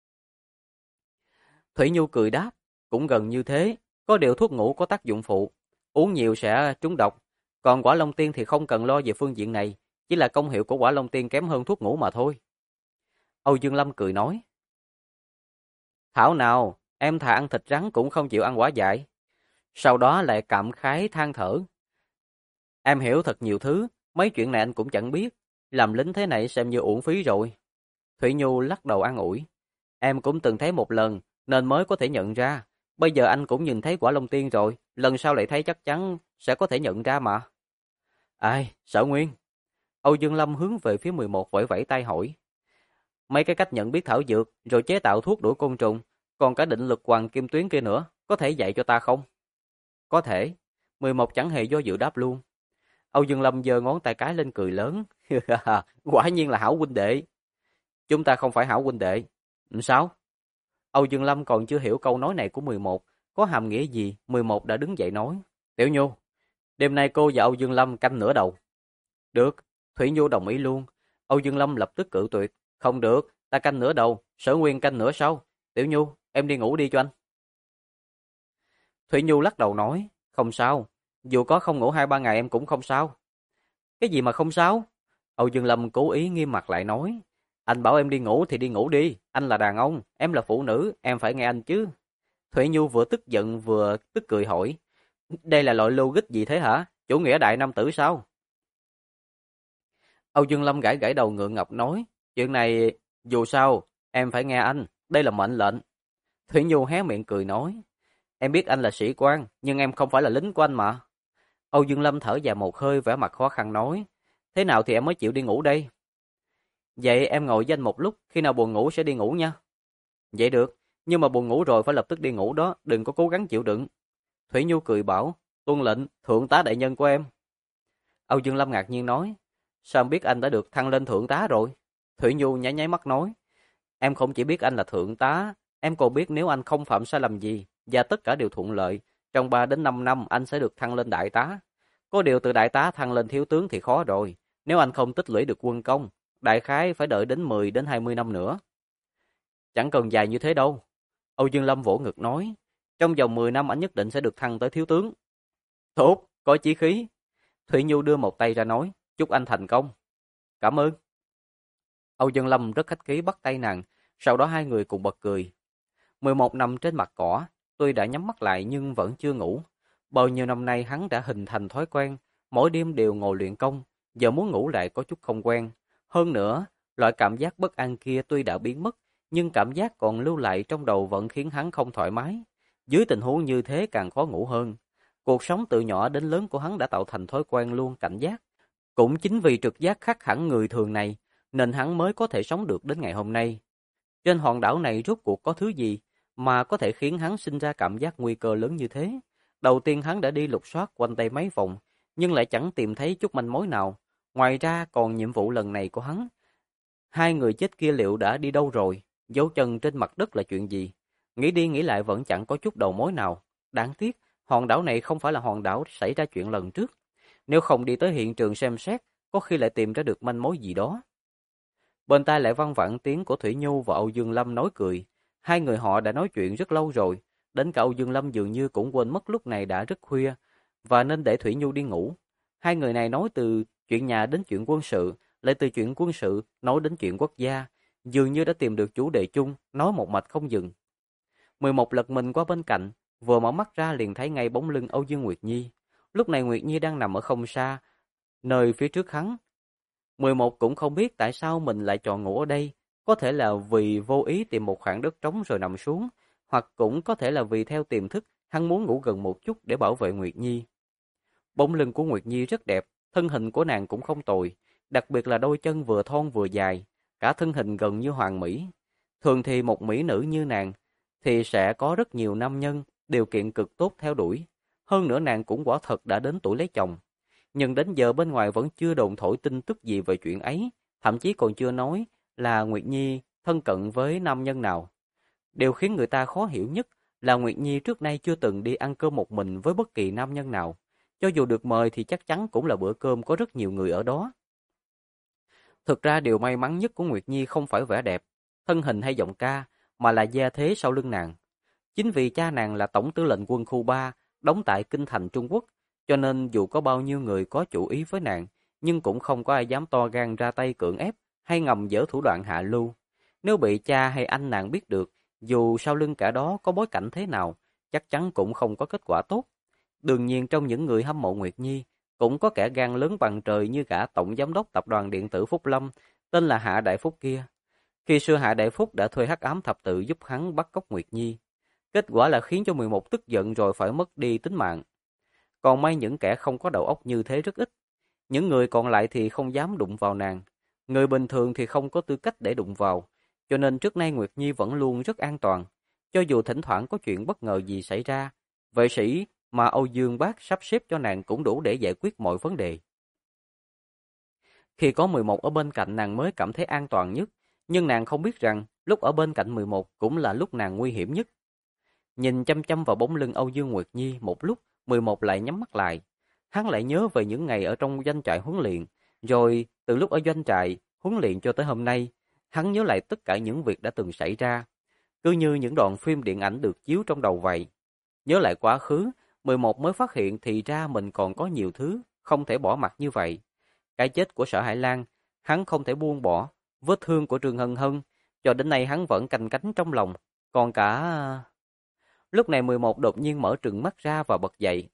Thủy Nhu cười đáp, cũng gần như thế, có điều thuốc ngủ có tác dụng phụ, uống nhiều sẽ trúng độc, còn quả Long Tiên thì không cần lo về phương diện này, chỉ là công hiệu của quả Long Tiên kém hơn thuốc ngủ mà thôi. Âu Dương Lâm cười nói, thảo nào, em thà ăn thịt rắn cũng không chịu ăn quả dại. Sau đó lại cảm khái than thở. Em hiểu thật nhiều thứ, mấy chuyện này anh cũng chẳng biết, làm lính thế này xem như uổng phí rồi. Thủy Nhu lắc đầu an ủi, em cũng từng thấy một lần, nên mới có thể nhận ra. Bây giờ anh cũng nhìn thấy quả Long Tiên rồi, lần sau lại thấy chắc chắn sẽ có thể nhận ra mà. Ai, Sở Nguyên. Âu Dương Lâm hướng về phía 11 vẫy vẫy tay hỏi. Mấy cái cách nhận biết thảo dược, rồi chế tạo thuốc đuổi côn trùng, còn cả định lực hoàng kim tuyến kia nữa, có thể dạy cho ta không? Có thể. 11 chẳng hề do dự đáp luôn. Âu Dương Lâm giơ ngón tay cái lên cười lớn. Quả nhiên là hảo huynh đệ. Chúng ta không phải hảo huynh đệ. Sao? Âu Dương Lâm còn chưa hiểu câu nói này của 11 có hàm nghĩa gì, 11 đã đứng dậy nói. Tiểu Nhu, đêm nay cô và Âu Dương Lâm canh nửa đầu. Được, Thủy Nhu đồng ý luôn. Âu Dương Lâm lập tức cự tuyệt. Không được, ta canh nửa đầu, Sở Nguyên canh nửa sau. Tiểu Nhu, em đi ngủ đi cho anh. Thủy Nhu lắc đầu nói, không sao, dù có không ngủ 2-3 ngày em cũng không sao. Cái gì mà không sao? Âu Dương Lâm cố ý nghiêm mặt lại nói, anh bảo em đi ngủ thì đi ngủ đi, anh là đàn ông, em là phụ nữ, em phải nghe anh chứ. Thủy Nhu vừa tức giận vừa tức cười hỏi, đây là loại logic gì thế hả? Chủ nghĩa đại nam tử sao? Âu Dương Lâm gãi gãi đầu ngượng ngập nói, chuyện này dù sao, em phải nghe anh, đây là mệnh lệnh. Thủy Nhu hé miệng cười nói, em biết anh là sĩ quan, nhưng em không phải là lính của anh mà. Âu Dương Lâm thở dài một hơi vẻ mặt khó khăn nói, thế nào thì em mới chịu đi ngủ đây? Vậy em ngồi với anh một lúc, khi nào buồn ngủ sẽ đi ngủ nha. Vậy được, nhưng mà buồn ngủ rồi phải lập tức đi ngủ đó, đừng có cố gắng chịu đựng. Thủy Nhu cười bảo, tuân lệnh, thượng tá đại nhân của em. Âu Dương Lâm ngạc nhiên nói, sao em biết anh đã được thăng lên thượng tá rồi? Thủy Nhu nháy nháy mắt nói, em không chỉ biết anh là thượng tá, em còn biết nếu anh không phạm sai lầm gì và tất cả đều thuận lợi, trong 3 đến 5 năm anh sẽ được thăng lên đại tá. Có điều từ đại tá thăng lên thiếu tướng thì khó rồi, nếu anh không tích lũy được quân công, đại khái phải đợi đến 10 đến 20 năm nữa. Chẳng cần dài như thế đâu. Âu Dương Lâm vỗ ngực nói, trong vòng 10 năm anh nhất định sẽ được thăng tới thiếu tướng. Tốt, có chí khí. Thủy Nhu đưa một tay ra nói, chúc anh thành công. Cảm ơn. Âu Dương Lâm rất khách khí bắt tay nàng, sau đó hai người cùng bật cười. 11 năm trên mặt cỏ, tuy đã nhắm mắt lại nhưng vẫn chưa ngủ. Bao nhiêu năm nay hắn đã hình thành thói quen, mỗi đêm đều ngồi luyện công, giờ muốn ngủ lại có chút không quen. Hơn nữa, loại cảm giác bất an kia tuy đã biến mất, nhưng cảm giác còn lưu lại trong đầu vẫn khiến hắn không thoải mái. Dưới tình huống như thế càng khó ngủ hơn. Cuộc sống từ nhỏ đến lớn của hắn đã tạo thành thói quen luôn cảnh giác. Cũng chính vì trực giác khác hẳn người thường này, nên hắn mới có thể sống được đến ngày hôm nay. Trên hòn đảo này rốt cuộc có thứ gì mà có thể khiến hắn sinh ra cảm giác nguy cơ lớn như thế? Đầu tiên hắn đã đi lục soát quanh đây mấy vòng, nhưng lại chẳng tìm thấy chút manh mối nào. Ngoài ra còn nhiệm vụ lần này của hắn. Hai người chết kia liệu đã đi đâu rồi? Dấu chân trên mặt đất là chuyện gì? Nghĩ đi nghĩ lại vẫn chẳng có chút đầu mối nào. Đáng tiếc, hòn đảo này không phải là hòn đảo xảy ra chuyện lần trước. Nếu không đi tới hiện trường xem xét, có khi lại tìm ra được manh mối gì đó. Bên tai lại văng vẳng tiếng của Thủy Nhu và Âu Dương Lâm nói cười. Hai người họ đã nói chuyện rất lâu rồi, đến cả Âu Dương Lâm dường như cũng quên mất lúc này đã rất khuya, và nên để Thủy Nhu đi ngủ. Hai người này nói từ chuyện nhà đến chuyện quân sự, lại từ chuyện quân sự nói đến chuyện quốc gia, dường như đã tìm được chủ đề chung, nói một mạch không dừng. 11 lật mình qua bên cạnh, vừa mở mắt ra liền thấy ngay bóng lưng Âu Dương Nguyệt Nhi. Lúc này Nguyệt Nhi đang nằm ở không xa, nơi phía trước hắn. 11 cũng không biết tại sao mình lại chọn ngủ ở đây, có thể là vì vô ý tìm một khoảng đất trống rồi nằm xuống, hoặc cũng có thể là vì theo tiềm thức, hắn muốn ngủ gần một chút để bảo vệ Nguyệt Nhi. Bóng lưng của Nguyệt Nhi rất đẹp, thân hình của nàng cũng không tồi, đặc biệt là đôi chân vừa thon vừa dài, cả thân hình gần như hoàn mỹ. Thường thì một mỹ nữ như nàng thì sẽ có rất nhiều nam nhân, điều kiện cực tốt theo đuổi. Hơn nữa nàng cũng quả thật đã đến tuổi lấy chồng. Nhưng đến giờ bên ngoài vẫn chưa đồn thổi tin tức gì về chuyện ấy, thậm chí còn chưa nói là Nguyệt Nhi thân cận với nam nhân nào. Điều khiến người ta khó hiểu nhất là Nguyệt Nhi trước nay chưa từng đi ăn cơm một mình với bất kỳ nam nhân nào. Cho dù được mời thì chắc chắn cũng là bữa cơm có rất nhiều người ở đó. Thực ra điều may mắn nhất của Nguyệt Nhi không phải vẻ đẹp, thân hình hay giọng ca, mà là gia thế sau lưng nàng. Chính vì cha nàng là tổng tư lệnh quân khu 3, đóng tại Kinh Thành Trung Quốc, cho nên dù có bao nhiêu người có chủ ý với nàng, nhưng cũng không có ai dám to gan ra tay cưỡng ép hay ngầm dở thủ đoạn hạ lưu. Nếu bị cha hay anh nàng biết được, dù sau lưng cả đó có bối cảnh thế nào, chắc chắn cũng không có kết quả tốt. Đương nhiên trong những người hâm mộ Nguyệt Nhi, cũng có kẻ gan lớn bằng trời như cả tổng giám đốc tập đoàn điện tử Phúc Lâm, tên là Hạ Đại Phúc kia. Khi xưa Hạ Đại Phúc đã thuê Hắc Ám Thập Tự giúp hắn bắt cóc Nguyệt Nhi. Kết quả là khiến cho 11 tức giận rồi phải mất đi tính mạng. Còn may những kẻ không có đầu óc như thế rất ít. Những người còn lại thì không dám đụng vào nàng. Người bình thường thì không có tư cách để đụng vào. Cho nên trước nay Nguyệt Nhi vẫn luôn rất an toàn. Cho dù thỉnh thoảng có chuyện bất ngờ gì xảy ra, vệ sĩ mà Âu Dương Bác sắp xếp cho nàng cũng đủ để giải quyết mọi vấn đề. Khi có 11 ở bên cạnh nàng mới cảm thấy an toàn nhất. Nhưng nàng không biết rằng lúc ở bên cạnh 11 cũng là lúc nàng nguy hiểm nhất. Nhìn chăm chăm vào bóng lưng Âu Dương Nguyệt Nhi một lúc, 11 lại nhắm mắt lại. Hắn lại nhớ về những ngày ở trong doanh trại huấn luyện, rồi từ lúc ở doanh trại huấn luyện cho tới hôm nay, hắn nhớ lại tất cả những việc đã từng xảy ra, cứ như những đoạn phim điện ảnh được chiếu trong đầu vậy. Nhớ lại quá khứ, 11 mới phát hiện thì ra mình còn có nhiều thứ không thể bỏ mặc như vậy. Cái chết của Sở Hải Lan, hắn không thể buông bỏ, vết thương của Trường Hân Hân, cho đến nay hắn vẫn canh cánh trong lòng, còn cả... Lúc này 11 đột nhiên mở trừng mắt ra và bật dậy.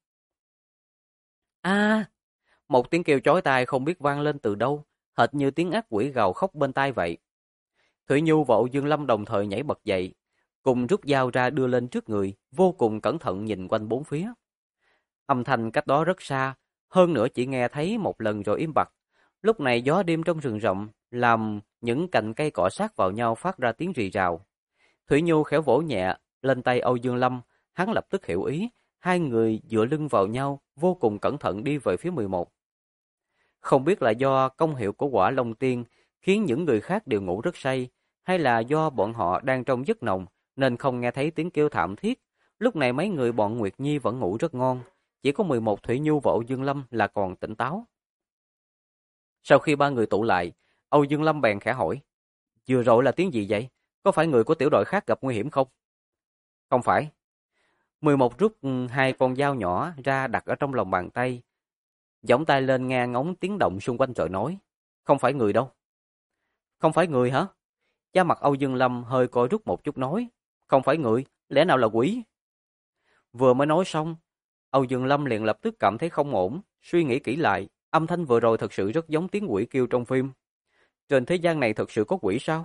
A! Một tiếng kêu chói tai không biết vang lên từ đâu, hệt như tiếng ác quỷ gào khóc bên tai vậy. Thủy Nhu và Âu Dương Lâm đồng thời nhảy bật dậy, cùng rút dao ra đưa lên trước người, vô cùng cẩn thận nhìn quanh bốn phía. Âm thanh cách đó rất xa, hơn nữa chỉ nghe thấy một lần rồi im bặt. Lúc này gió đêm trong rừng rậm làm những cành cây cọ sát vào nhau phát ra tiếng rì rào. Thủy Nhu khẽ vỗ nhẹ lên tay Âu Dương Lâm, hắn lập tức hiểu ý, hai người dựa lưng vào nhau, vô cùng cẩn thận đi về phía 11. Không biết là do công hiệu của quả Long Tiên khiến những người khác đều ngủ rất say, hay là do bọn họ đang trong giấc nồng nên không nghe thấy tiếng kêu thảm thiết. Lúc này mấy người bọn Nguyệt Nhi vẫn ngủ rất ngon, chỉ có 11 Thủy Nhu và Âu Dương Lâm là còn tỉnh táo. Sau khi ba người tụ lại, Âu Dương Lâm bèn khẽ hỏi, vừa rồi là tiếng gì vậy? Có phải người của tiểu đội khác gặp nguy hiểm không? Không phải. 11 rút hai con dao nhỏ ra đặt ở trong lòng bàn tay, gióng tay lên nghe ngóng tiếng động xung quanh rồi nói, không phải người đâu. Không phải người hả? Da mặt Âu Dương Lâm hơi co rút một chút nói, không phải người, lẽ nào là quỷ? Vừa mới nói xong, Âu Dương Lâm liền lập tức cảm thấy không ổn, suy nghĩ kỹ lại, âm thanh vừa rồi thật sự rất giống tiếng quỷ kêu trong phim. Trên thế gian này thật sự có quỷ sao?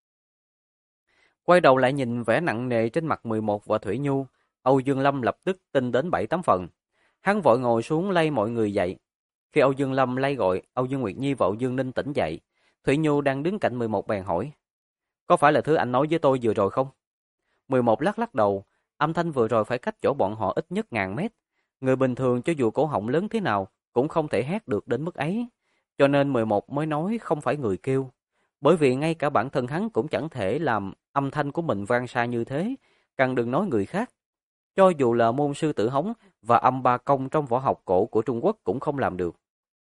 Quay đầu lại nhìn vẻ nặng nề trên mặt 11 và Thủy Nhu, Âu Dương Lâm lập tức tin đến 7-8 phần. Hắn vội ngồi xuống lay mọi người dậy. Khi Âu Dương Lâm lay gọi Âu Dương Nguyệt Nhi và Âu Dương Ninh tỉnh dậy, Thủy Nhu đang đứng cạnh 11 bèn hỏi: "Có phải là thứ anh nói với tôi vừa rồi không?" 11 lắc lắc đầu, âm thanh vừa rồi phải cách chỗ bọn họ ít nhất 1000 mét. Người bình thường cho dù cổ họng lớn thế nào cũng không thể hét được đến mức ấy. Cho nên 11 mới nói không phải người kêu. Bởi vì ngay cả bản thân hắn cũng chẳng thể làm âm thanh của mình vang xa như thế, càng đừng nói người khác. Cho dù là môn sư tử hống và âm ba công trong võ học cổ của Trung Quốc cũng không làm được.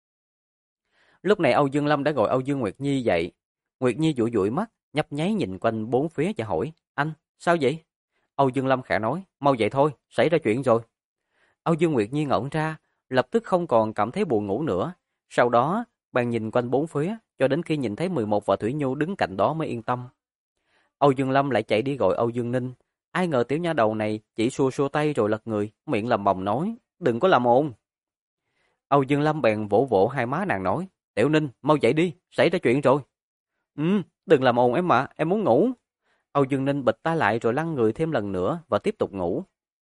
Lúc này Âu Dương Lâm đã gọi Âu Dương Nguyệt Nhi dậy. Nguyệt Nhi dụi dụi mắt, nhấp nháy nhìn quanh bốn phía và hỏi: "Anh, sao vậy?" Âu Dương Lâm khẽ nói: "Mau dậy thôi, xảy ra chuyện rồi." Âu Dương Nguyệt Nhi ngẩn ra, lập tức không còn cảm thấy buồn ngủ nữa. Sau đó, bạn nhìn quanh bốn phía, cho đến khi nhìn thấy 11 và Thủy Nhu đứng cạnh đó mới yên tâm. Âu Dương Lâm lại chạy đi gọi Âu Dương Ninh. Ai ngờ tiểu nha đầu này chỉ xua xua tay rồi lật người, miệng lầm bầm nói: "Đừng có làm ồn." Âu Dương Lâm bèn vỗ vỗ hai má nàng nói: "Tiểu Ninh, mau dậy đi, xảy ra chuyện rồi." Đừng làm ồn em mà, em muốn ngủ." Âu Dương Ninh bịch tai lại rồi lăn người thêm lần nữa và tiếp tục ngủ.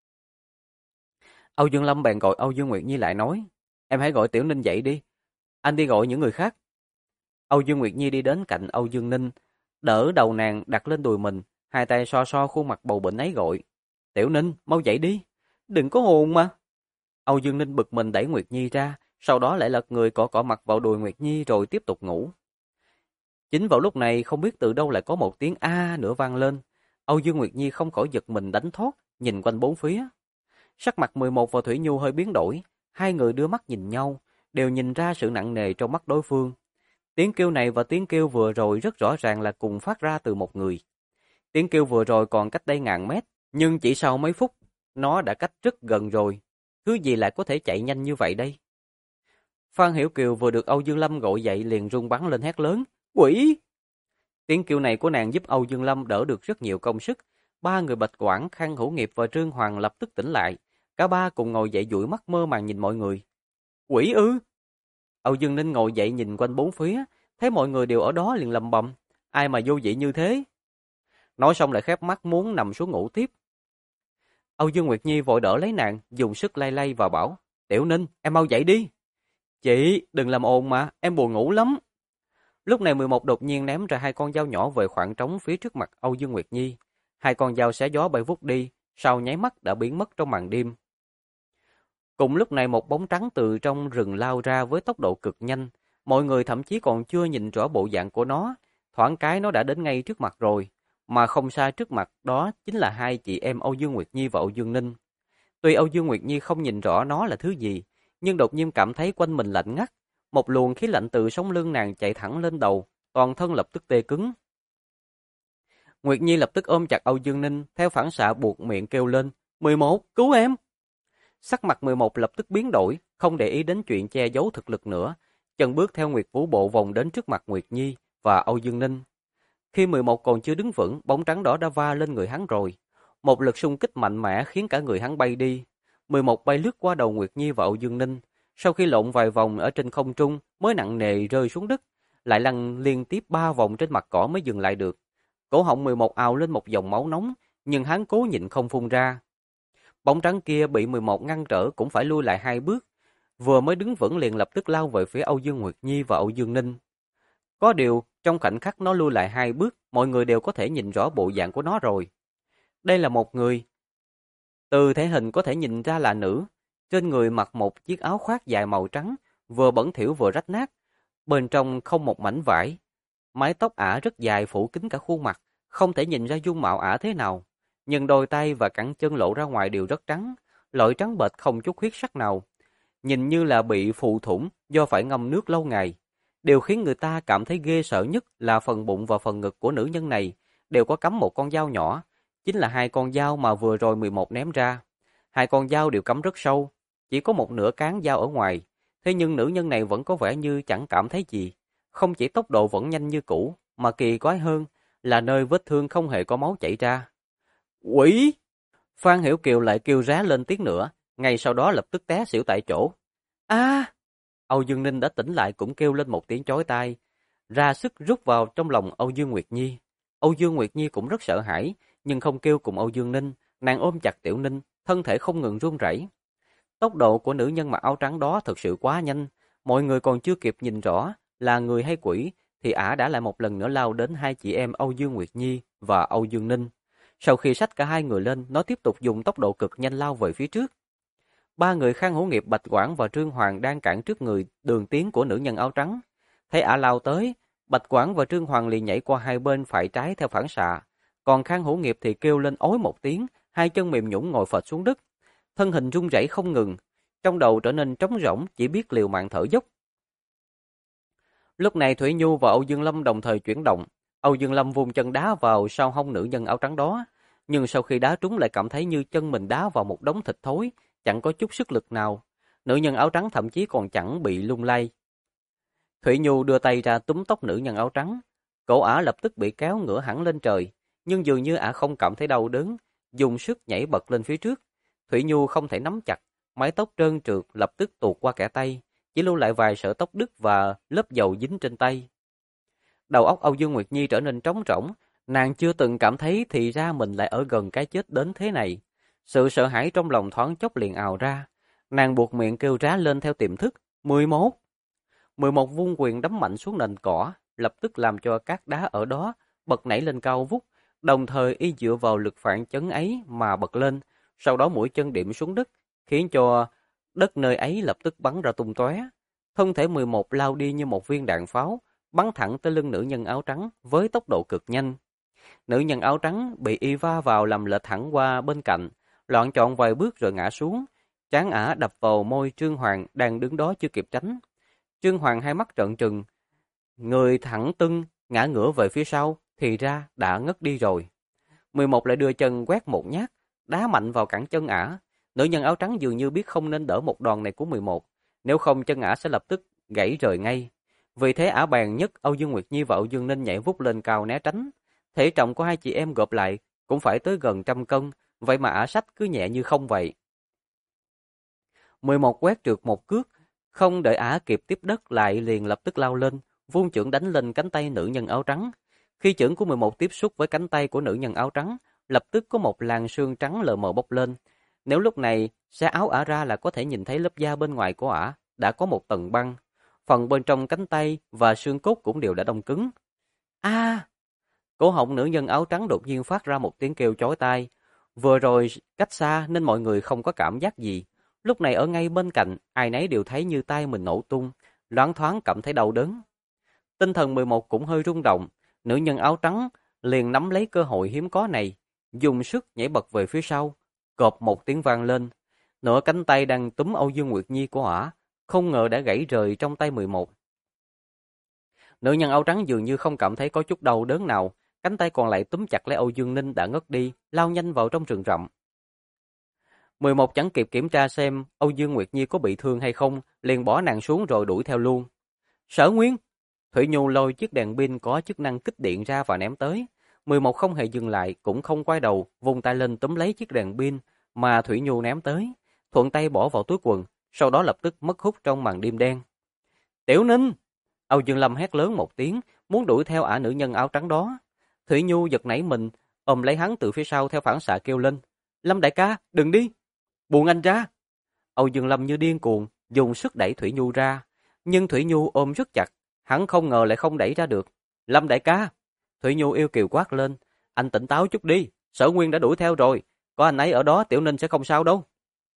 Âu Dương Lâm bèn gọi Âu Dương Nguyệt Nhi lại nói: "Em hãy gọi Tiểu Ninh dậy đi, anh đi gọi những người khác." Âu Dương Nguyệt Nhi đi đến cạnh Âu Dương Ninh, đỡ đầu nàng đặt lên đùi mình, hai tay so so khuôn mặt bầu bệnh ấy gọi: "Tiểu Ninh, mau dậy đi, đừng có hồn mà." Âu Dương Ninh bực mình đẩy Nguyệt Nhi ra, sau đó lại lật người cọ cọ mặt vào đùi Nguyệt Nhi rồi tiếp tục ngủ. Chính vào lúc này không biết từ đâu lại có một tiếng a nữa vang lên. Âu Dương Nguyệt Nhi không khỏi giật mình đánh thót, nhìn quanh bốn phía. Sắc mặt 11 và Thủy Nhu hơi biến đổi, hai người đưa mắt nhìn nhau, đều nhìn ra sự nặng nề trong mắt đối phương. Tiếng kêu này và tiếng kêu vừa rồi rất rõ ràng là cùng phát ra từ một người. Tiếng kêu vừa rồi còn cách đây 1000 mét, nhưng chỉ sau mấy phút, nó đã cách rất gần rồi. Thứ gì lại có thể chạy nhanh như vậy đây? Phan Hiểu Kiều vừa được Âu Dương Lâm gọi dậy liền run bắn lên hét lớn: "Quỷ!" Tiếng kêu này của nàng giúp Âu Dương Lâm đỡ được rất nhiều công sức. Ba người Bạch Quảng, Khang Hữu Nghiệp và Trương Hoàng lập tức tỉnh lại. Cả ba cùng ngồi dậy dụi mắt mơ màng nhìn mọi người. "Quỷ ư?" Âu Dương Ninh ngồi dậy nhìn quanh bốn phía, thấy mọi người đều ở đó liền lẩm bẩm: "Ai mà vô vị như thế?" Nói xong lại khép mắt muốn nằm xuống ngủ tiếp. Âu Dương Nguyệt Nhi vội đỡ lấy nàng, dùng sức lay lay và bảo: "Tiểu Ninh, em mau dậy đi." "Chị, đừng làm ồn mà, em buồn ngủ lắm." Lúc này 11 đột nhiên ném ra hai con dao nhỏ về khoảng trống phía trước mặt Âu Dương Nguyệt Nhi. Hai con dao xé gió bay vút đi, sau nháy mắt đã biến mất trong màn đêm. Cùng lúc này một bóng trắng từ trong rừng lao ra với tốc độ cực nhanh. Mọi người thậm chí còn chưa nhìn rõ bộ dạng của nó, thoáng cái nó đã đến ngay trước mặt rồi. Mà không xa trước mặt đó chính là hai chị em Âu Dương Nguyệt Nhi và Âu Dương Ninh. Tuy Âu Dương Nguyệt Nhi không nhìn rõ nó là thứ gì, nhưng đột nhiên cảm thấy quanh mình lạnh ngắt. Một luồng khí lạnh từ sống lưng nàng chạy thẳng lên đầu, toàn thân lập tức tê cứng. Nguyệt Nhi lập tức ôm chặt Âu Dương Ninh, theo phản xạ buộc miệng kêu lên: "11, cứu em!" Sắc mặt 11 lập tức biến đổi, không để ý đến chuyện che giấu thực lực nữa, chân bước theo Nguyệt Vũ Bộ vòng đến trước mặt Nguyệt Nhi và Âu Dương Ninh. Khi 11 còn chưa đứng vững, bóng trắng đỏ đã va lên người hắn rồi. Một lực xung kích mạnh mẽ khiến cả người hắn bay đi. 11 bay lướt qua đầu Nguyệt Nhi và Âu Dương Ninh, sau khi lộn vài vòng ở trên không trung mới nặng nề rơi xuống đất, lại lăn liên tiếp 3 vòng trên mặt cỏ mới dừng lại được. Cổ họng 11 ào lên một dòng máu nóng, nhưng hắn cố nhịn không phun ra. Bóng trắng kia bị 11 ngăn trở cũng phải lui lại 2 bước, vừa mới đứng vững liền lập tức lao về phía Âu Dương Nguyệt Nhi và Âu Dương Ninh. Có điều, trong khoảnh khắc nó lui lại 2 bước, mọi người đều có thể nhìn rõ bộ dạng của nó rồi. Đây là một người. Từ thể hình có thể nhìn ra là nữ, trên người mặc một chiếc áo khoác dài màu trắng, vừa bẩn thỉu vừa rách nát, bên trong không một mảnh vải. Mái tóc ả rất dài phủ kín cả khuôn mặt, không thể nhìn ra dung mạo ả thế nào, nhưng đôi tay và cẳng chân lộ ra ngoài đều rất trắng, loại trắng bệch không chút huyết sắc nào, nhìn như là bị phù thủng do phải ngâm nước lâu ngày. Điều khiến người ta cảm thấy ghê sợ nhất là phần bụng và phần ngực của nữ nhân này đều có cắm một con dao nhỏ, chính là hai con dao mà vừa rồi 11 ném ra. Hai con dao đều cắm rất sâu, chỉ có một nửa cán dao ở ngoài, thế nhưng nữ nhân này vẫn có vẻ như chẳng cảm thấy gì. Không chỉ tốc độ vẫn nhanh như cũ, mà kỳ quái hơn là nơi vết thương không hề có máu chảy ra. "Quỷ!" Phan Hiểu Kiều lại kêu rá lên tiếng nữa, ngay sau đó lập tức té xỉu tại chỗ. A! Âu Dương Ninh đã tỉnh lại cũng kêu lên một tiếng chói tai, ra sức rút vào trong lòng Âu Dương Nguyệt Nhi. Âu Dương Nguyệt Nhi cũng rất sợ hãi, nhưng không kêu cùng Âu Dương Ninh, nàng ôm chặt Tiểu Ninh, thân thể không ngừng run rẩy. Tốc độ của nữ nhân mặc áo trắng đó thực sự quá nhanh, mọi người còn chưa kịp nhìn rõ là người hay quỷ thì ả đã lại một lần nữa lao đến hai chị em Âu Dương Nguyệt Nhi và Âu Dương Ninh. Sau khi xách cả hai người lên, nó tiếp tục dùng tốc độ cực nhanh lao về phía trước. Ba người Khang Hữu Nghiệp, Bạch Quảng và Trương Hoàng đang cản trước người đường tiến của nữ nhân áo trắng. Thấy ả lao tới, Bạch Quảng và Trương Hoàng liền nhảy qua hai bên phải trái theo phản xạ, còn Khang Hữu Nghiệp thì kêu lên ối một tiếng, hai chân mềm nhũn ngồi phịch xuống đất, thân hình run rẩy không ngừng, trong đầu trở nên trống rỗng, chỉ biết liều mạng thở dốc. Lúc này Thủy Nhu và Âu Dương Lâm đồng thời chuyển động, Âu Dương Lâm vung chân đá vào sau hông nữ nhân áo trắng đó, nhưng sau khi đá trúng lại cảm thấy như chân mình đá vào một đống thịt thối, chẳng có chút sức lực nào. Nữ nhân áo trắng thậm chí còn chẳng bị lung lay. Thủy Nhu đưa tay ra túm tóc nữ nhân áo trắng, cổ ả lập tức bị kéo ngửa hẳn lên trời, nhưng dường như ả không cảm thấy đau đớn, dùng sức nhảy bật lên phía trước. Thủy Nhu không thể nắm chặt, mái tóc trơn trượt lập tức tuột qua kẽ tay, chỉ lưu lại vài sợi tóc đứt và lớp dầu dính trên tay. Đầu óc Âu Dương Nguyệt Nhi trở nên trống rỗng, nàng chưa từng cảm thấy thì ra mình lại ở gần cái chết đến thế này. Sự sợ hãi trong lòng thoáng chốc liền ào ra, nàng buộc miệng kêu rá lên theo tiềm thức, 11. 11 vung quyền đấm mạnh xuống nền cỏ, lập tức làm cho các đá ở đó bật nảy lên cao vút, đồng thời y dựa vào lực phản chấn ấy mà bật lên, sau đó mũi chân điểm xuống đất, khiến cho đất nơi ấy lập tức bắn ra tung tóe. Thân thể 11 lao đi như một viên đạn pháo, bắn thẳng tới lưng nữ nhân áo trắng với tốc độ cực nhanh. Nữ nhân áo trắng bị y va vào làm lệch thẳng qua bên cạnh, loạng choạng vài bước rồi ngã xuống, trán ả đập vào môi Trương Hoàng đang đứng đó chưa kịp tránh. Trương Hoàng hai mắt trợn trừng, người thẳng tưng ngã ngửa về phía sau, thì ra đã ngất đi rồi. 11 lại đưa chân quét một nhát, đá mạnh vào cẳng chân ả. Nữ nhân áo trắng dường như biết không nên đỡ một đòn này của 11, nếu không chân ả sẽ lập tức gãy rời ngay. Vì thế ả bèn nhấc Âu Dương Nguyệt Nhi và Âu Dương Ninh nhảy vút lên cao né tránh. Thể trọng của hai chị em gộp lại cũng phải tới gần 100 cân, vậy mà ả xách cứ nhẹ như không vậy. 11 quét trượt một cước, không đợi ả kịp tiếp đất lại liền lập tức lao lên, vung chưởng đánh lên cánh tay nữ nhân áo trắng. Khi chưởng của 11 tiếp xúc với cánh tay của nữ nhân áo trắng, lập tức có một làn sương trắng lờ mờ bốc lên. Nếu lúc này xé áo ả ra là có thể nhìn thấy lớp da bên ngoài của ả đã có một tầng băng, phần bên trong cánh tay và xương cốt cũng đều đã đông cứng. A! Cổ họng nữ nhân áo trắng đột nhiên phát ra một tiếng kêu chói tai. Vừa rồi cách xa nên mọi người không có cảm giác gì. Lúc này ở ngay bên cạnh, ai nấy đều thấy như tay mình nổ tung, loáng thoáng cảm thấy đau đớn. Tinh thần 11 cũng hơi rung động, nữ nhân áo trắng liền nắm lấy cơ hội hiếm có này, dùng sức nhảy bật về phía sau, cộp một tiếng vang lên. Nửa cánh tay đang túm Âu Dương Nguyệt Nhi của ả, không ngờ đã gãy rời trong tay 11. Nữ nhân áo trắng dường như không cảm thấy có chút đau đớn nào, cánh tay còn lại túm chặt lấy Âu Dương Ninh đã ngất đi, lao nhanh vào trong rừng rậm. 11 chẳng kịp kiểm tra xem Âu Dương Nguyệt Nhi có bị thương hay không, liền bỏ nàng xuống rồi đuổi theo luôn. Sở Nguyên! Thủy Nhu lôi chiếc đèn pin có chức năng kích điện ra và ném tới. 11 không hề dừng lại, cũng không quay đầu, vung tay lên túm lấy chiếc đèn pin mà Thủy Nhu ném tới, thuận tay bỏ vào túi quần, sau đó lập tức mất hút trong màn đêm đen. Tiểu Ninh! Âu Dương Lâm hét lớn một tiếng, muốn đuổi theo ả nữ nhân áo trắng đó. Thủy Nhu giật nảy mình, ôm lấy hắn từ phía sau theo phản xạ kêu lên. Lâm đại ca, đừng đi! Buông anh ra! Âu Dương Lâm như điên cuồng, dùng sức đẩy Thủy Nhu ra, nhưng Thủy Nhu ôm rất chặt, hắn không ngờ lại không đẩy ra được. Lâm đại ca! Thủy Nhu yêu kiều quát lên, anh tỉnh táo chút đi, Sở Nguyên đã đuổi theo rồi, có anh ấy ở đó Tiểu Ninh sẽ không sao đâu.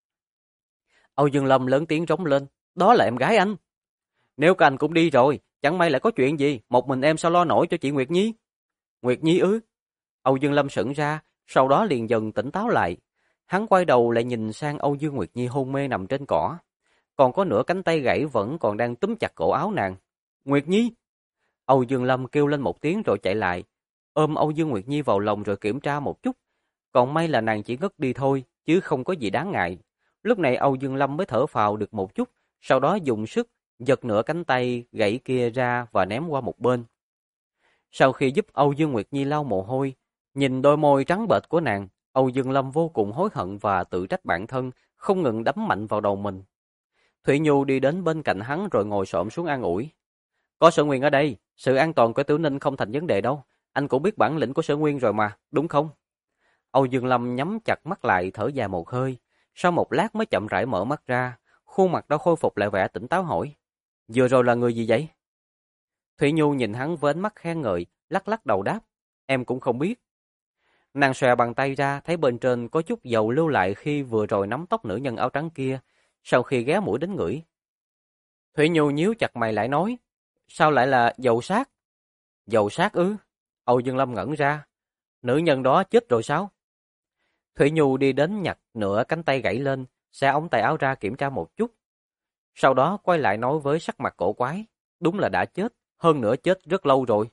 Âu Dương Lâm lớn tiếng rống lên, đó là em gái anh. Nếu các anh cũng đi rồi, chẳng may lại có chuyện gì, một mình em sao lo nổi cho chị Nguyệt Nhi? Nguyệt Nhi ư? Âu Dương Lâm sững ra, sau đó liền dần tỉnh táo lại. Hắn quay đầu lại nhìn sang Âu Dương Nguyệt Nhi hôn mê nằm trên cỏ, còn có nửa cánh tay gãy vẫn còn đang túm chặt cổ áo nàng. Nguyệt Nhi! Âu Dương Lâm kêu lên một tiếng rồi chạy lại, ôm Âu Dương Nguyệt Nhi vào lòng rồi kiểm tra một chút. Còn may là nàng chỉ ngất đi thôi, chứ không có gì đáng ngại. Lúc này Âu Dương Lâm mới thở phào được một chút, sau đó dùng sức giật nửa cánh tay gãy kia ra và ném qua một bên. Sau khi giúp Âu Dương Nguyệt Nhi lau mồ hôi, nhìn đôi môi trắng bệch của nàng, Âu Dương Lâm vô cùng hối hận và tự trách bản thân không ngừng đấm mạnh vào đầu mình. Thủy Nhu đi đến bên cạnh hắn rồi ngồi xổm xuống an ủi. Có Sở Nguyên ở đây, sự an toàn của Tiểu Ninh không thành vấn đề đâu. Anh cũng biết bản lĩnh của Sở Nguyên rồi mà, đúng không? Âu Dương Lâm nhắm chặt mắt lại thở dài một hơi. Sau một lát mới chậm rãi mở mắt ra, khuôn mặt đã khôi phục lại vẻ tỉnh táo hỏi. Vừa rồi là người gì vậy? Thủy Nhu nhìn hắn với ánh mắt khen ngợi, lắc lắc đầu đáp. Em cũng không biết. Nàng xòe bàn tay ra, thấy bên trên có chút dầu lưu lại khi vừa rồi nắm tóc nữ nhân áo trắng kia, sau khi ghé mũi đến ngửi. Thủy Nhu nhíu chặt mày lại nói, sao lại là dầu sát? Dầu sát ư? Âu Dương Lâm ngẩn ra, nữ nhân đó chết rồi sao? Thủy Nhu đi đến nhặt nửa cánh tay gãy lên, xé ống tay áo ra kiểm tra một chút. Sau đó quay lại nói với sắc mặt cổ quái, đúng là đã chết, hơn nữa chết rất lâu rồi.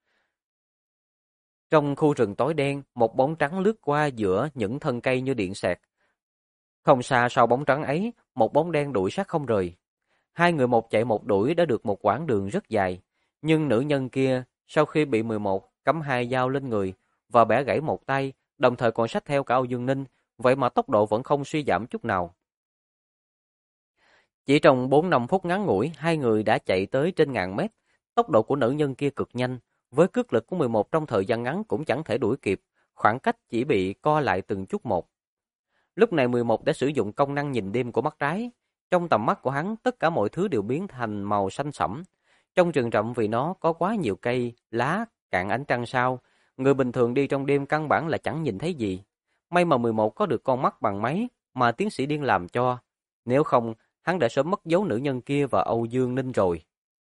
Trong khu rừng tối đen, một bóng trắng lướt qua giữa những thân cây như điện xẹt. Không xa sau bóng trắng ấy, một bóng đen đuổi sát không rời. Hai người một chạy một đuổi đã được một quãng đường rất dài, nhưng nữ nhân kia sau khi bị 11 cắm hai dao lên người và bẻ gãy một tay, đồng thời còn xách theo cả Âu Dương Ninh, vậy mà tốc độ vẫn không suy giảm chút nào. Chỉ trong 4-5 phút ngắn ngủi, hai người đã chạy tới trên ngàn mét. Tốc độ của nữ nhân kia cực nhanh, với cước lực của 11 trong thời gian ngắn cũng chẳng thể đuổi kịp, khoảng cách chỉ bị co lại từng chút một. Lúc này 11 đã sử dụng công năng nhìn đêm của mắt trái. Trong tầm mắt của hắn, tất cả mọi thứ đều biến thành màu xanh sẫm. Trong rừng rậm vì nó có quá nhiều cây, lá, cạn ánh trăng sao, người bình thường đi trong đêm căn bản là chẳng nhìn thấy gì. May mà 11 có được con mắt bằng máy mà tiến sĩ điên làm cho. Nếu không, hắn đã sớm mất dấu nữ nhân kia và Âu Dương Ninh rồi.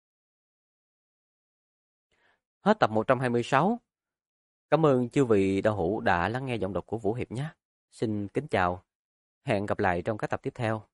Hết tập 126. Cảm ơn chư vị đạo hữu đã lắng nghe giọng đọc của Vũ Hiệp nhé. Xin kính chào. Hẹn gặp lại trong các tập tiếp theo.